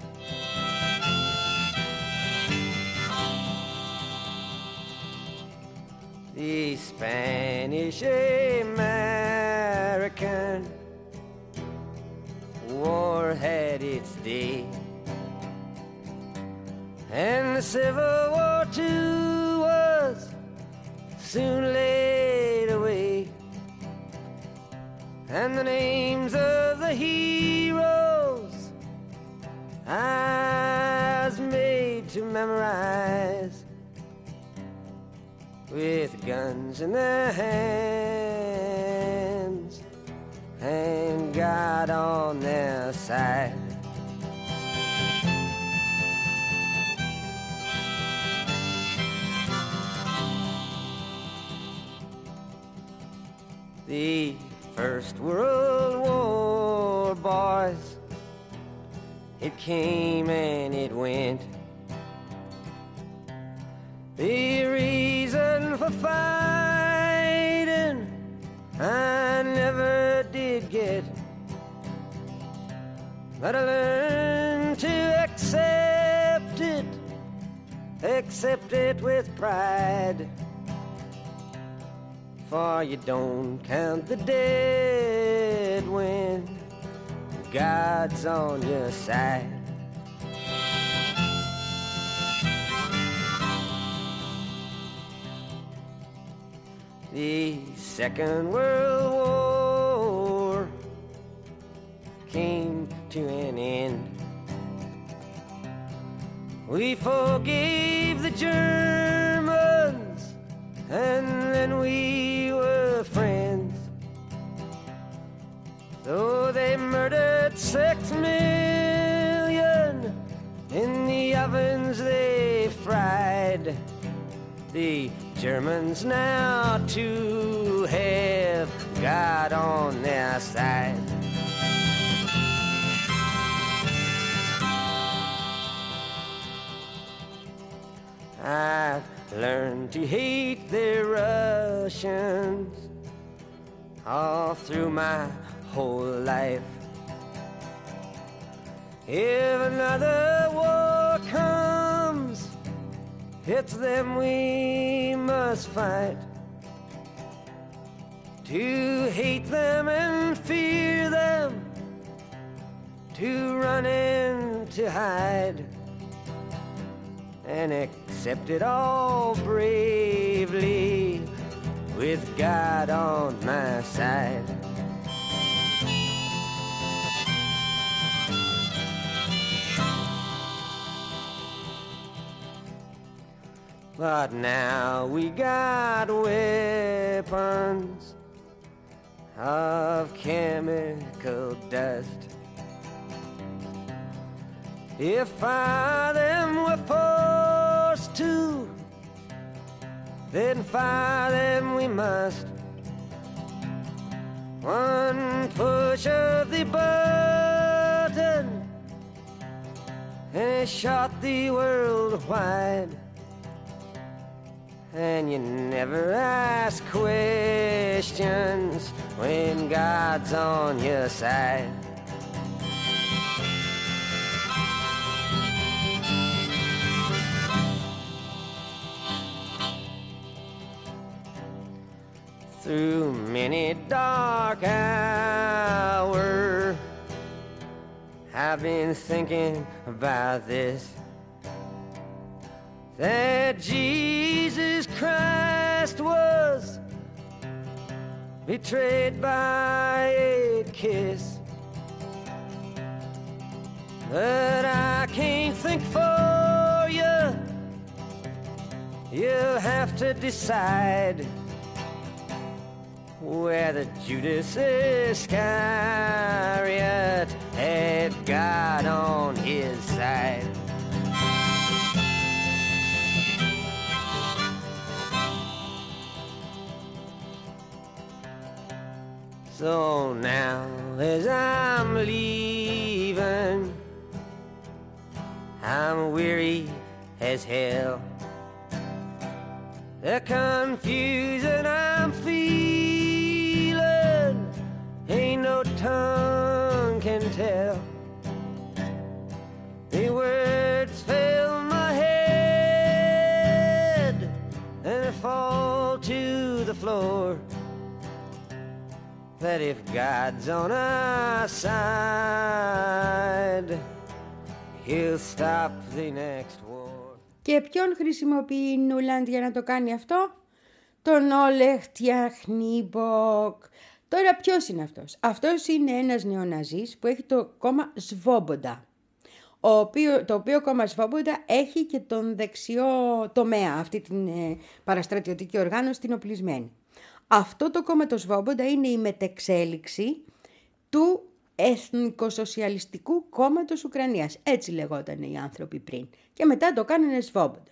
The Spanish American War had its day, and the Civil War too was soon laid away, and the names of the heroes I was made to memorize, with guns in their hands and God on their side. The First World War, boys, it came and it went. The reason for fighting I never did get, but I learned to accept it, accept it with pride. For you don't count the dead when God's on your side. The Second World War came to an end. We forgave the Germans, and then we were friends. Though they murdered six million in the ovens they fried, the Germans now too have God on their side. I've learned to hate the Russians all through my whole life. If another war comes, it's them we must fight. To hate them and fear them, to run and to hide, and accept it all bravely with God on my side. But now we got weapons of chemical dust. If fire them were forced to, then fire them we must. One push of the button and it shot the world wide. And you never ask questions when God's on your side. many dark hour, I've been thinking about this, that Jesus Christ was betrayed by a kiss. But I can't think for you, you'll have to decide whether Judas Iscariot had God on his side. So now as I'm leaving, I'm weary as hell. The confusion I'm feeling ain't no tongue can tell. The words fill my head and I fall to the floor. That if God's on our side, he'll stop the next war. Και ποιον χρησιμοποιεί η Νούλαντ για να το κάνει αυτό? Τον Όλεχ Τιαχνίμποκ. Τώρα ποιος είναι αυτός? Αυτός είναι ένας νεοναζής που έχει το κόμμα Σβόμποντα. Ο οποίο, το οποίο κόμμα Σβόμποντα έχει και τον δεξιό τομέα, αυτή την ε, παραστρατιωτική οργάνωση, την οπλισμένη. Αυτό το κόμμα το Σβόμποντα είναι η μετεξέλιξη του Εθνικοσοσιαλιστικού Κόμματος Ουκρανίας. Έτσι λεγόταν οι άνθρωποι πριν. Και μετά το κάνανε Σβόμποντα.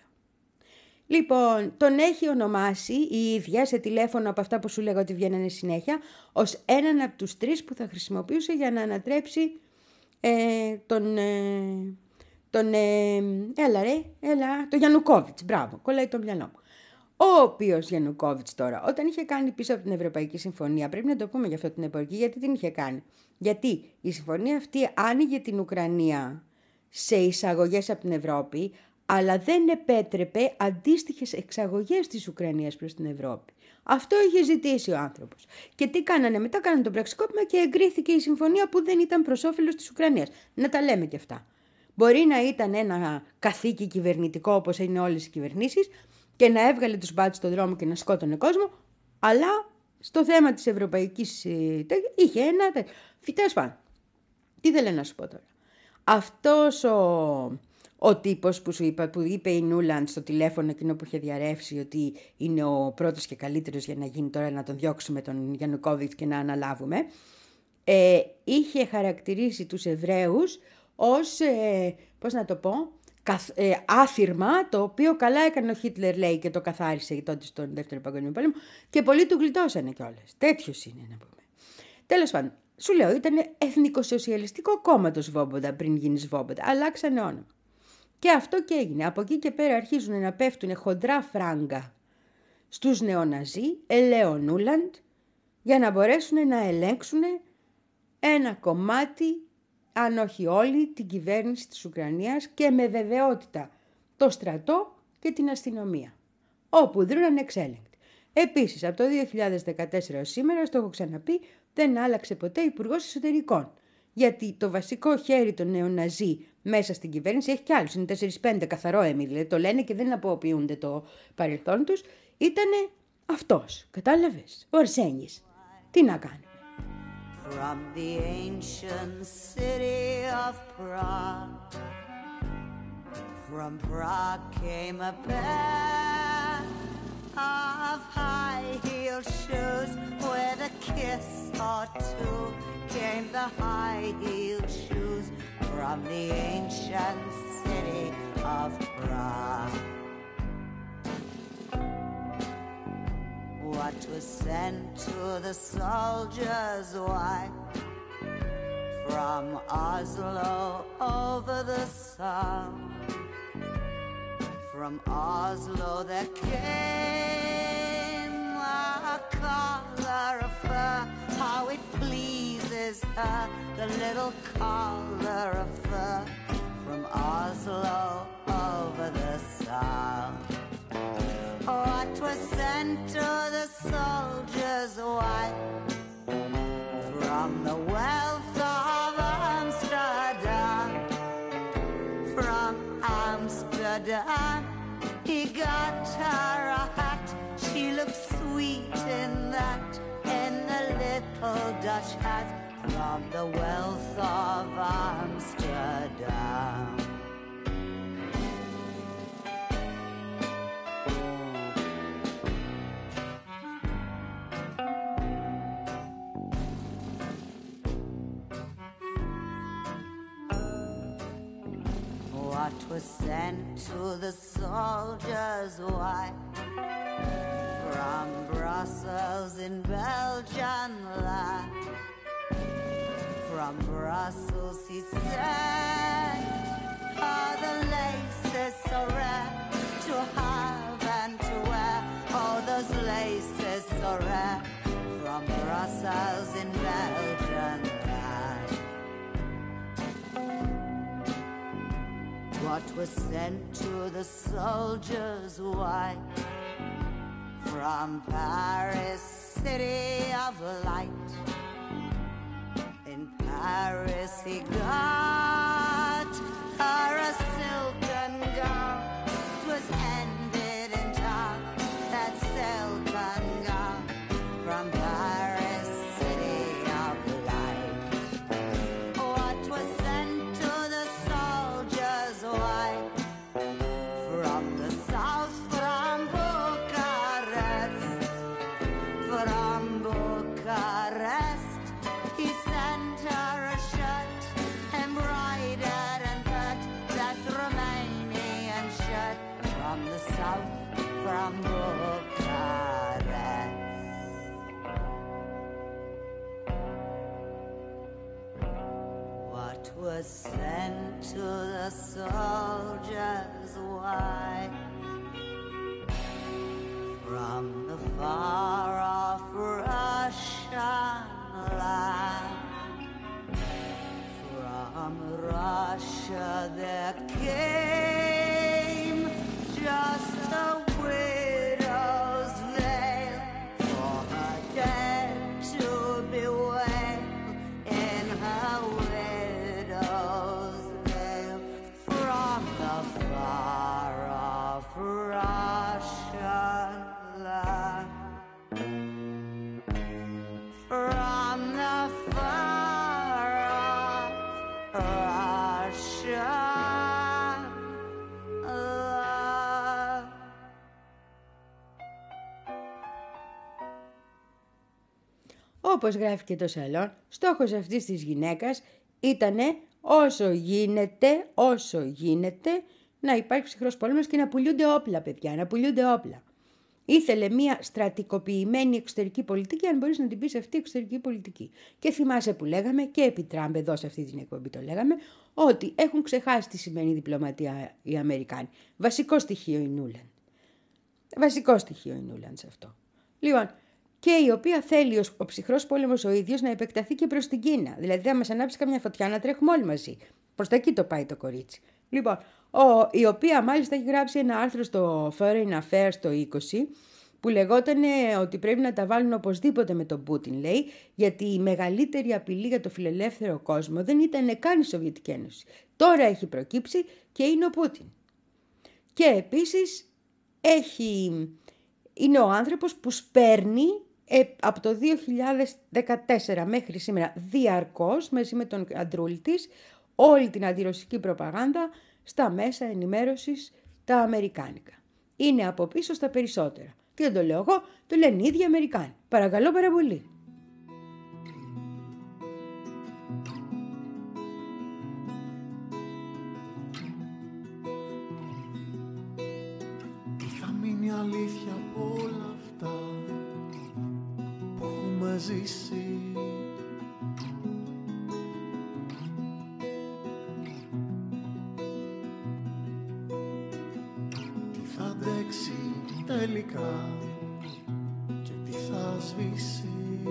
Λοιπόν, τον έχει ονομάσει η ίδια σε τηλέφωνο από αυτά που σου λέγω ότι βγαίνανε συνέχεια, ως έναν από τους τρεις που θα χρησιμοποιούσε για να ανατρέψει ε, τον... Ε, τον ε, έλα ρε, έλα, τον Γιαννουκόβιτς. Μπράβο, κολλάει το μυαλό μου. Ο οποίος Γιαννουκόβιτς τώρα, όταν είχε κάνει πίσω από την Ευρωπαϊκή Συμφωνία, πρέπει να το πούμε για αυτό την εποχή, γιατί την είχε κάνει. Γιατί η συμφωνία αυτή άνοιγε την Ουκρανία σε εισαγωγές από την Ευρώπη, αλλά δεν επέτρεπε αντίστοιχες εξαγωγές της Ουκρανίας προς την Ευρώπη. Αυτό είχε ζητήσει ο άνθρωπος. Και τι κάνανε μετά? Κάνανε το πραξικόπημα και εγκρίθηκε η συμφωνία που δεν ήταν προς όφελος της Ουκρανίας. Να τα λέμε και αυτά. Μπορεί να ήταν ένα καθήκη κυβερνητικό όπως είναι όλες οι κυβερνήσεις και να έβγαλε τους μπάτσους στον δρόμο και να σκότωνε κόσμο, αλλά στο θέμα της ευρωπαϊκής είχε ένα τέτοιο. Φυτές πάνω. Τι θέλω να σου πω τώρα. Αυτός ο, ο τύπος που σου είπα, που είπε η Νούλαντ στο τηλέφωνο εκείνο που είχε διαρρεύσει ότι είναι ο πρώτος και καλύτερος για να γίνει τώρα να τον διώξουμε τον Γιαννουκόβιτς και να αναλάβουμε, ε, είχε χαρακτηρίσει τους Εβραίους ως, ε, πώς να το πω, καθ, ε, άθυρμα, το οποίο καλά έκανε ο Χίτλερ, λέει, και το καθάρισε τότε στον Δεύτερο Παγκόσμιο Πόλεμο και πολλοί του γλιτώσανε κιόλας. Τέτοιος είναι, να πούμε. Τέλος πάντων, σου λέω, ήταν εθνικοσοσιαλιστικό κόμμα το Σβόμποντα πριν γίνει Σβόμποντα. Αλλάξανε όνομα. Και αυτό και έγινε. Από εκεί και πέρα αρχίζουν να πέφτουν χοντρά φράγκα στους νεοναζί, ελέω Νούλαντ, για να μπορέσουν να ελέγξουν ένα κομμάτι, αν όχι όλη, την κυβέρνηση της Ουκρανίας και με βεβαιότητα το στρατό και την αστυνομία, όπου δρούν ανεξέλεγκτοι. Επίσης, από το δύο χιλιάδες δεκατέσσερα ως σήμερα, στο έχω ξαναπεί, δεν άλλαξε ποτέ υπουργός εσωτερικών. Γιατί το βασικό χέρι των νεοναζί μέσα στην κυβέρνηση έχει κι άλλους. Είναι τέσσερα πέντε καθαρό έμι, δηλαδή το λένε και δεν αποποιούνται το παρελθόν τους. Ήτανε αυτός, κατάλαβες, ο Αρσένης. Τι να κάνει. From the ancient city of Prague, from Prague came a pair of high-heeled shoes with a kiss or two. Came the high-heeled shoes from the ancient city of Prague. What was sent to the soldiers' wife from Oslo over the Sound? From Oslo there came a collar of fur. How it pleases her, the little collar of fur. From Oslo over the Sound. What was sent to the soldiers' wife Amsterdam. He got her a hat, she looked sweet in that, in the little Dutch hat from the wealth of Amsterdam. What was sent to the soldiers' wife from Brussels in Belgian land? From Brussels he sent all the laces so rare to have and to wear. All those laces so rare from Brussels in Belgian land. What was sent to the soldiers' wife from Paris, city of light? In Paris he got her a silken gown. 'Twas ended in town, that silken gown from Paris, city of light. What was sent to the soldiers' wife from the south, from Bucharest, from Bucharest? He sent her a shirt, embroidered and cut, that Romanian shirt from the south, from Bucharest. What was sent to the soldiers' wife from the far-off Russian land? From Russia there came just a widow's veil for her dead to bewail in her widow's veil. From the far-off Russian land, from the far-off Russian land. Όπως γράφει και το σαλόν, στόχος αυτής της γυναίκας ήτανε όσο γίνεται, όσο γίνεται να υπάρχει ψυχρός πόλεμος και να πουλούνται όπλα, παιδιά, να πουλούνται όπλα. Ήθελε μια στρατικοποιημένη εξωτερική πολιτική, αν μπορείς να την πεις αυτή εξωτερική πολιτική. Και θυμάσαι που λέγαμε, και επί Τραμπ εδώ σε αυτή την εκπομπή το λέγαμε, ότι έχουν ξεχάσει τι σημαίνει διπλωματία οι Αμερικάνοι. Βασικό στοιχείο η Νούλαν. Βασικό στοιχείο η Νούλαν σε αυτό. Λοιπόν, και η οποία θέλει ο ψυχρός πόλεμος ο ίδιος να επεκταθεί και προς την Κίνα. Δηλαδή, θα μας ανάψει καμιά φωτιά να τρέχουμε όλοι μαζί. Προς τα εκεί το πάει το κορίτσι. Λοιπόν, ο, η οποία μάλιστα έχει γράψει ένα άρθρο στο Foreign Affairs το είκοσι, που λεγόταν ότι πρέπει να τα βάλουν οπωσδήποτε με τον Πούτιν, λέει, γιατί η μεγαλύτερη απειλή για το φιλελεύθερο κόσμο δεν ήταν καν η Σοβιετική Ένωση. Τώρα έχει προκύψει και είναι ο Πούτιν. Και επίσης έχει, είναι ο άνθρωπος που σπέρνει ε, από το δύο χιλιάδες δεκατέσσερα μέχρι σήμερα διαρκώς, μαζί με τον αντρούλη της, όλη την αντιρωσική προπαγάνδα στα μέσα ενημέρωσης τα αμερικάνικα. Είναι από πίσω στα περισσότερα. Και δεν το λέω εγώ, το λένε οι ίδιοι Αμερικάνοι. Παρακαλώ πάρα πολύ. Τι θα μείνει αλήθεια από όλα αυτά που έχουμε ζήσει? Τελικά και τι θα σβήσει?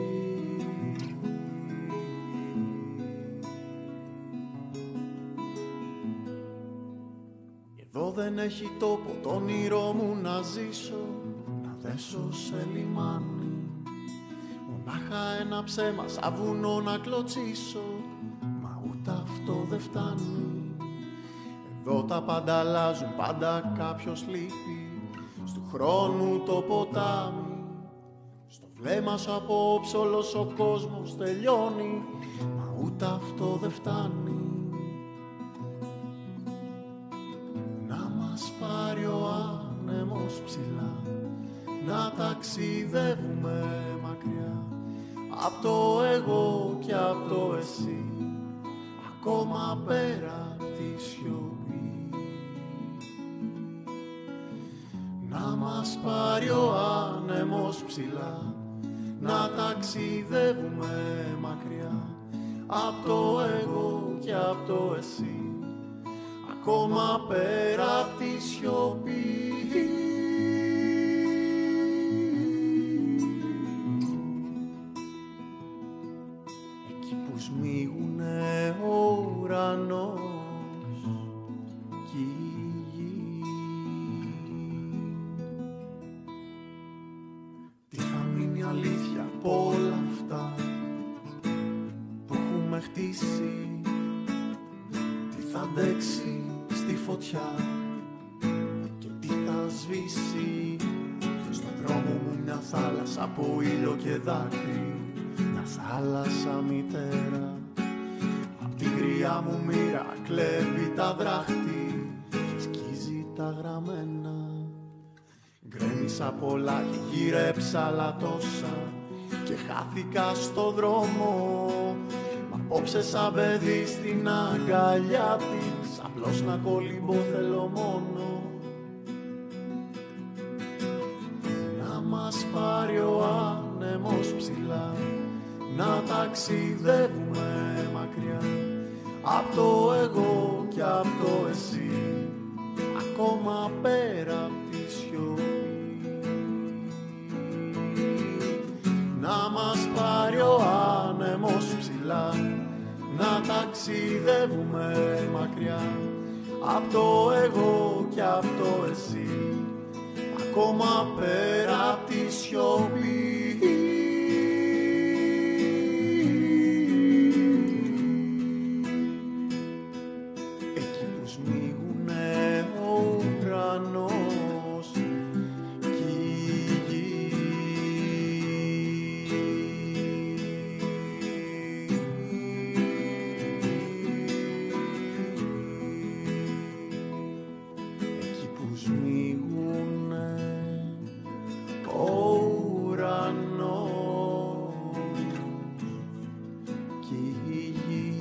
Εδώ δεν έχει τόπο το όνειρό μου να ζήσω, να δέσω σε λιμάνι, μονάχα ένα ψέμα σαν βουνό να κλωτσίσω, μα ούτε αυτό δεν φτάνει. Εδώ τα πάντα αλλάζουν, πάντα κάποιος λείπει. Στου χρόνου το ποτάμι, στο βλέμμα σου απόψε όλος ο κόσμος τελειώνει. Μα ούτε αυτό δεν φτάνει. Να μας πάρει ο άνεμος ψηλά, να ταξιδεύουμε μακριά απ' το εγώ και απ' το εσύ, ακόμα πέρα τη σιωπή. Να μας πάρει ο άνεμος ψηλά, να ταξιδεύουμε μακριά απ' το εγώ και απ' το εσύ, ακόμα πέρα απ' τη σιωπή. Εκεί που σμίγουνε ο ουρανός κι η γη, τι θα μείνει αλήθεια απ' όλα αυτά που έχουμε χτίσει, τι θα αντέξει στη φωτιά και τι θα σβήσει. Στον δρόμο μου μια θάλασσα από ήλιο και δάκρυ, μια θάλασσα μητέρα, απ' τη γριά μου μοίρα κλέβει τα δράχτη και σκίζει τα γραμμένα. Γκρέμισα πολλά και γύρεψα άλλα τόσα και χάθηκα στο δρόμο. Μα απόψε σαν παιδί στην αγκαλιά της, απλώς να κολυμπώ θέλω μόνο. Να μας πάρει ο άνεμος ψηλά, να ταξιδεύουμε μακριά απ' το εγώ και απ' το εσύ, ακόμα πέρα απ' τη σιωπή. Να μας πάρει ο άνεμος ψηλά, να ταξιδεύουμε μακριά απ' το εγώ και απ' το εσύ, ακόμα πέρα απ' τη σιωπή. Εκεί που σμίγουνε ο ουρανός κι η γη, εκεί που σμίγουνε ο ουρανός κι η γη.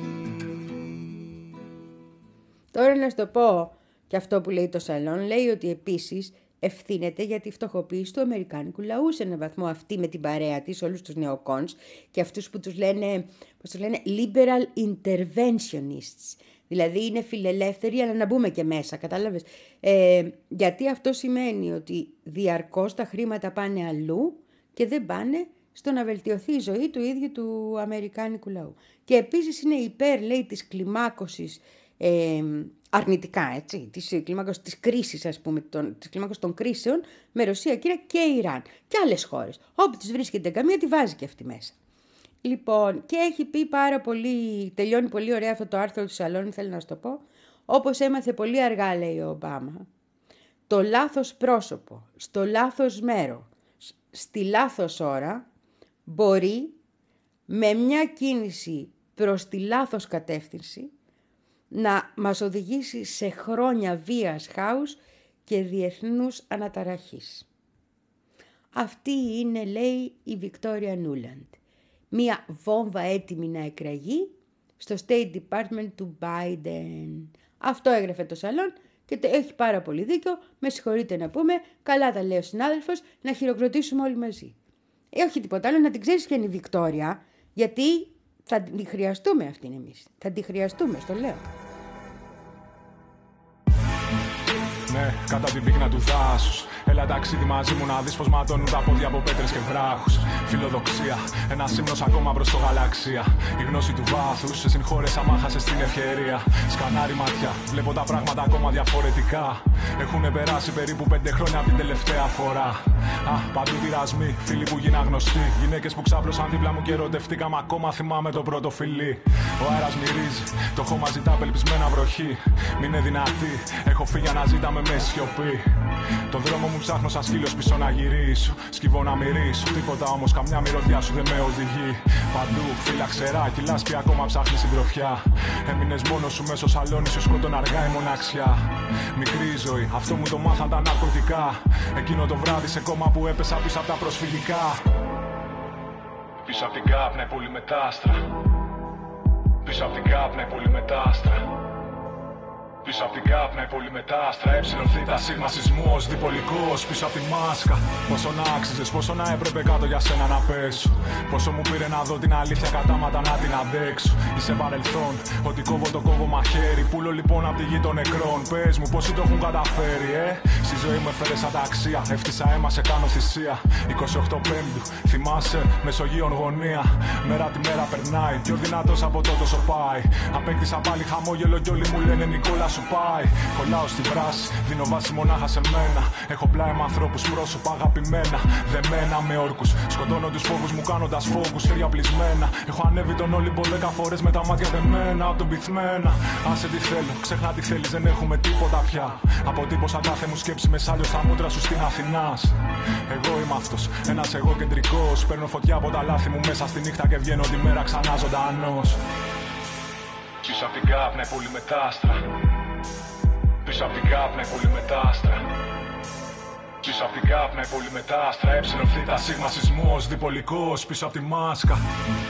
Τώρα να σου το πω και αυτό που λέει το Σαλόν, λέει ότι επίσης ευθύνεται για τη φτωχοποίηση του αμερικάνικου λαού σε έναν βαθμό αυτή με την παρέα της, όλους τους νεοκόνς και αυτούς που τους λένε, πώς τους λένε, liberal interventionists. Δηλαδή είναι φιλελεύθεροι, αλλά να μπούμε και μέσα, κατάλαβες. Ε, γιατί αυτό σημαίνει ότι διαρκώς τα χρήματα πάνε αλλού και δεν πάνε στο να βελτιωθεί η ζωή του ίδιου του αμερικάνικου λαού. Και επίσης είναι υπέρ, λέει, της κλιμάκωσης ε, αρνητικά, έτσι, της κλιμάκωσης της κρίσης, ας πούμε, των, της κλιμάκωσης των κρίσεων με Ρωσία, Κίνα και Ιράν και άλλες χώρες. Όπου της βρίσκεται καμία, τη βάζει και αυτή μέσα. Λοιπόν, και έχει πει πάρα πολύ, τελειώνει πολύ ωραία αυτό το άρθρο του Σαλόνι, θέλω να σου το πω. Όπως έμαθε πολύ αργά, λέει ο Ομπάμα, το λάθος πρόσωπο, στο λάθος μέρο, στη λάθος ώρα, μπορεί με μια κίνηση προς τη λάθος κατεύθυνση να μας οδηγήσει σε χρόνια βίας, χάους και διεθνούς αναταραχής. Αυτή είναι, λέει, η Βικτόρια Νούλαντ. Μία βόμβα έτοιμη να εκραγεί στο State Department του Biden. Αυτό έγραφε το Σαλόν και το έχει πάρα πολύ δίκιο. Με συγχωρείτε να πούμε, καλά τα λέει ο συνάδελφος, να χειροκροτήσουμε όλοι μαζί. Ε, όχι τίποτα άλλο, να την ξέρεις ποια είναι η Βικτόρια, γιατί θα την χρειαστούμε αυτήν εμείς. Θα την χρειαστούμε, στο λέω. Ναι, κατά την πύκνα του δάσους Έλα ταξίδι μαζί μου να δεις πως ματώνουν τα πόδια από πέτρες και βράχους. Φιλοδοξία, ένας ύμνος ακόμα προς το γαλαξία. Η γνώση του βάθους σε συγχώρεσα άμα χάσες την ευκαιρία. Σκανάρι ματιά, βλέπω τα πράγματα ακόμα διαφορετικά. Έχουνε περάσει περίπου πέντε χρόνια από την τελευταία φορά. Α, παντού πειρασμοί, φίλοι που γίνα γνωστοί. Γυναίκες που ξάπλωσαν δίπλα μου και ερωτευτήκαμε, ακόμα θυμάμαι το πρώτο φιλί. Ο αέρας μυρίζει, το χώμα ζητά απελπισμένα βροχή. Μην είναι δυνατή, έχω φύγει να ζήταμε με σιωπή. Το δρόμο μου ψάχνω σαν σκύλος πίσω να γυρίσω. Σκυβώ να μυρίσω, τίποτα όμως καμιά μυρωδιά σου δεν με οδηγεί. Παντού φύλλα ξερά, κι η λάσπη ακόμα ψάχνει συντροφιά. Έμεινες μόνος σου μέσω σαλόνι, σου σκότων αργά η μοναξιά. Μικρή ζωή, αυτό μου το μάθαν τα ναρκωτικά. Εκείνο το βράδυ σε κόμμα που έπεσα πίσω από τα προσφυγικά. Πίσω από την κάπνα η πολυμετάστρα. Πίσω από την κάπνα η πολυμετάστρα. Πίσω από την κάπνα η πολυμετάστρα. Έψιλον θήτα σίγμα σεισμός διπολικός. Πίσω από τη μάσκα. Πόσο να άξιζες, πόσο να έπρεπε κάτω για σένα να πέσω. Πόσο μου πήρε να δω την αλήθεια κατάματα να την αντέξω. Είσαι παρελθόν, ότι κόβω το κόβω μαχαίρι. Πούλο λοιπόν από τη γη των νεκρών. Πες μου πόσοι το έχουν καταφέρει, ε. Στη ζωή μου έφερες αταξία. Έφτιασα αίμα σε κάνω θυσία. είκοσι οκτώ Πέμπτου, θυμάσαι, Μεσογείων γωνία. Μέρα τη μέρα περνάει. Πιο δυνατός από τότε όσο πάει. Απέκτησα πάλι χαμόγελο κι όλοι μου λένε Νικόλα. Πάει. Κολλάω στη βράση, δίνω βάση μονάχα σε μένα. Έχω πλάι με ανθρώπους πρόσωπα αγαπημένα. Δεμένα με όρκους. Σκοτώνω τους φόβους μου κάνοντας φόβους. Χέρια πλεισμένα. Έχω ανέβει τον Όλυμπο δέκα φορές με τα μάτια δεμένα. Απ' τον πυθμένα. Άσε τι θέλω, ξεχνά τι θέλεις, δεν έχουμε τίποτα πια. Αποτύπωσα κάθε μου σκέψη με σάλιο στα μούτρα σου στην Αθηνά. Εγώ είμαι αυτός, ένας εγωκεντρικός. Παίρνω φωτιά από τα λάθη μου μέσα στη νύχτα και βγαίνω τη μέρα ξανά ζωντανός. Πίσω απ' την κάπνα η πολυμετάστρα. Πίσω απ' την κάπνα η πολυμετάστρα. Πίσω απ' την κάπνα η πολυμετάστρα. Έψιλον θήτα σίγμα σεισμός διπολικός. Πίσω απ' τη μάσκα.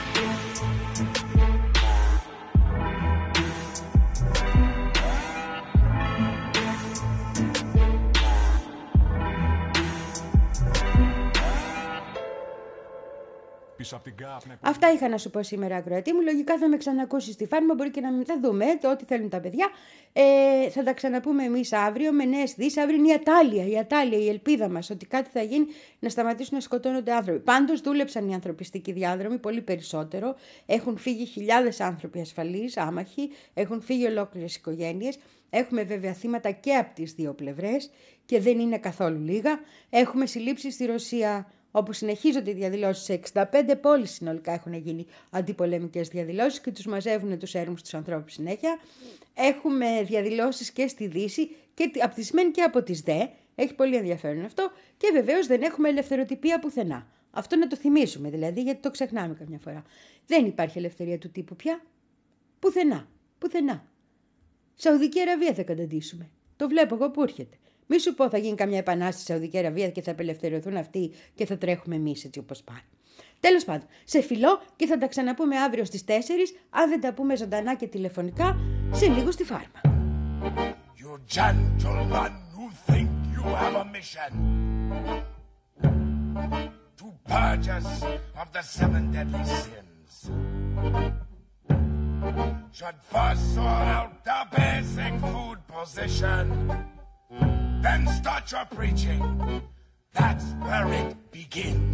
Αυτά είχα να σου πω σήμερα, ακροατή μου. Λογικά θα με ξανακούσει στη Φάρμα. Μπορεί και να μην θα δούμε το ό,τι θέλουν τα παιδιά. Ε, θα τα ξαναπούμε εμείς αύριο με νέες ειδήσεις. Αύριο είναι η ατάλεια, η ατάλεια, η ελπίδα μας ότι κάτι θα γίνει να σταματήσουν να σκοτώνονται άνθρωποι. Πάντως δούλεψαν οι ανθρωπιστικοί διάδρομοι πολύ περισσότερο. Έχουν φύγει χιλιάδες άνθρωποι ασφαλείς, άμαχοι. Έχουν φύγει ολόκληρες οικογένειες. Έχουμε βέβαια θύματα και από τις δύο πλευρές και δεν είναι καθόλου λίγα. Έχουμε συλλήψεις στη Ρωσία, όπου συνεχίζονται οι διαδηλώσεις. Σε εξήντα πέντε πόλεις συνολικά έχουν γίνει αντιπολεμικές διαδηλώσεις και τους μαζεύουν τους έρμους τους ανθρώπους συνέχεια. Έχουμε διαδηλώσεις και στη Δύση και από τις ΜΕΝ και από τις ΔΕ. Έχει πολύ ενδιαφέρον αυτό. Και βεβαίως δεν έχουμε ελευθεροτυπία πουθενά. Αυτό να το θυμίσουμε δηλαδή, γιατί το ξεχνάμε καμιά φορά. Δεν υπάρχει ελευθερία του τύπου πια. Πουθενά. Πουθενά. Σαουδική Αραβία θα καταντήσουμε. Το βλέπω εγώ που έρχεται. Μη σου πω θα γίνει καμιά επανάσταση στη Σαουδική Αραβία και θα απελευθερωθούν αυτοί και θα τρέχουμε εμείς έτσι όπως πάνε. Τέλος πάντων, σε φιλώ και θα τα ξαναπούμε αύριο στις τέσσερις, αν δεν τα πούμε ζωντανά και τηλεφωνικά, σε λίγο στη Φάρμα. You gentlemen who think you have a mission to purge us of the seven deadly sins should first sort out the basic food position. Then start your preaching. That's where it begins.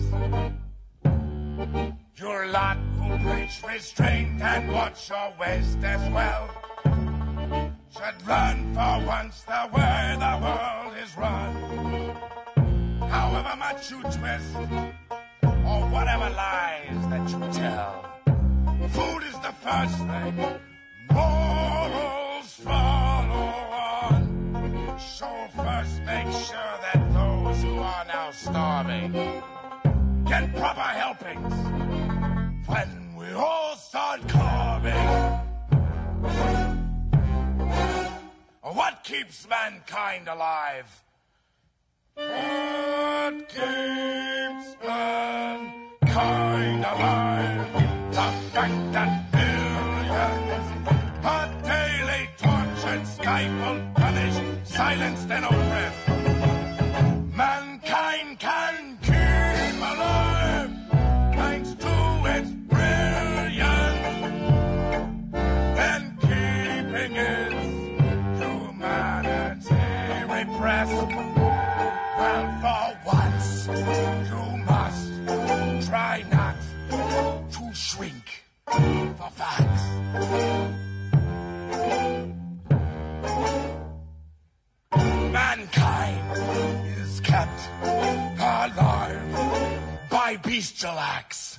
Your lot who preach restraint and watch your waist as well should run for once the way the world is run. However much you twist or whatever lies that you tell, food is the first thing. Morals follow on. So first make sure that those who are now starving get proper helpings when we all start carving. What keeps mankind alive? What keeps mankind alive? The fact that millions are daily tortured, stifled, punished, silenced and oppressed. Mankind can keep alive thanks to its brilliance and keeping its humanity repressed. Well, my bestial axe.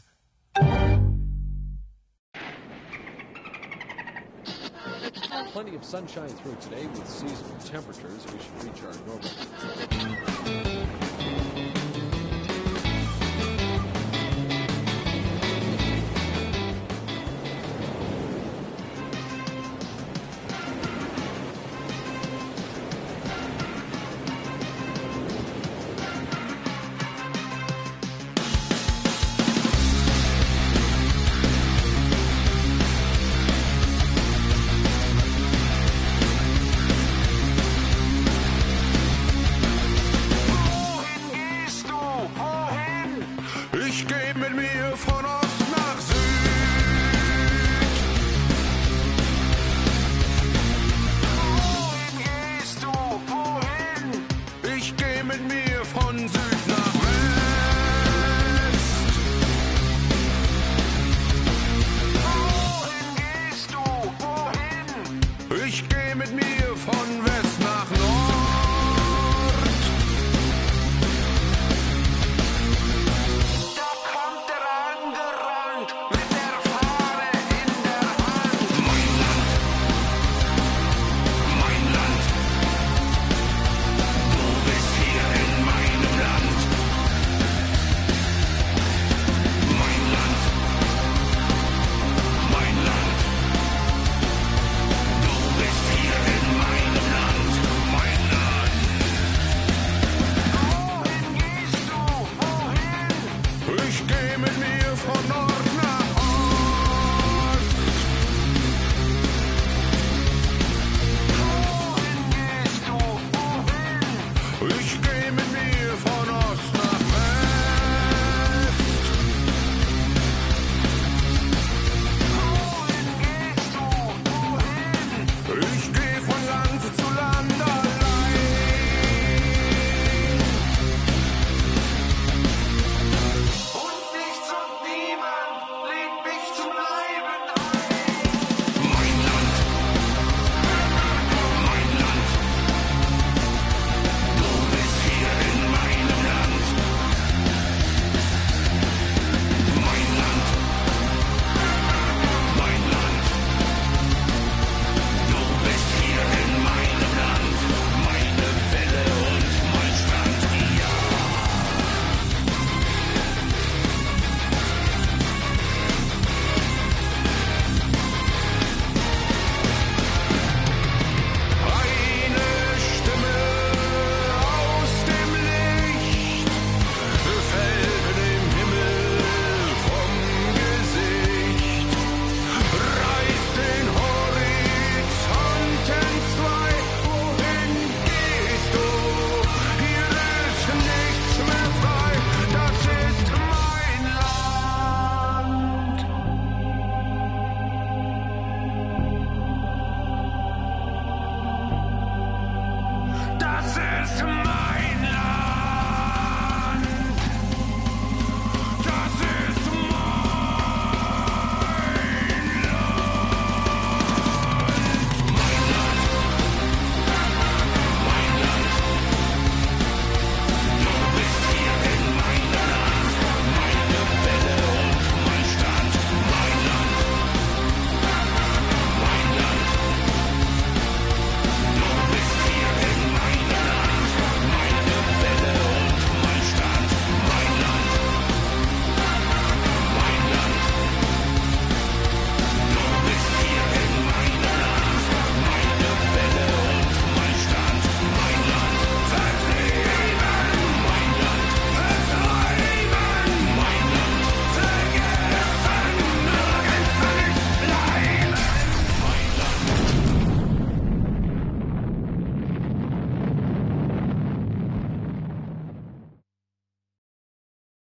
Plenty of sunshine through today with seasonal temperatures. We should reach our normal. Ich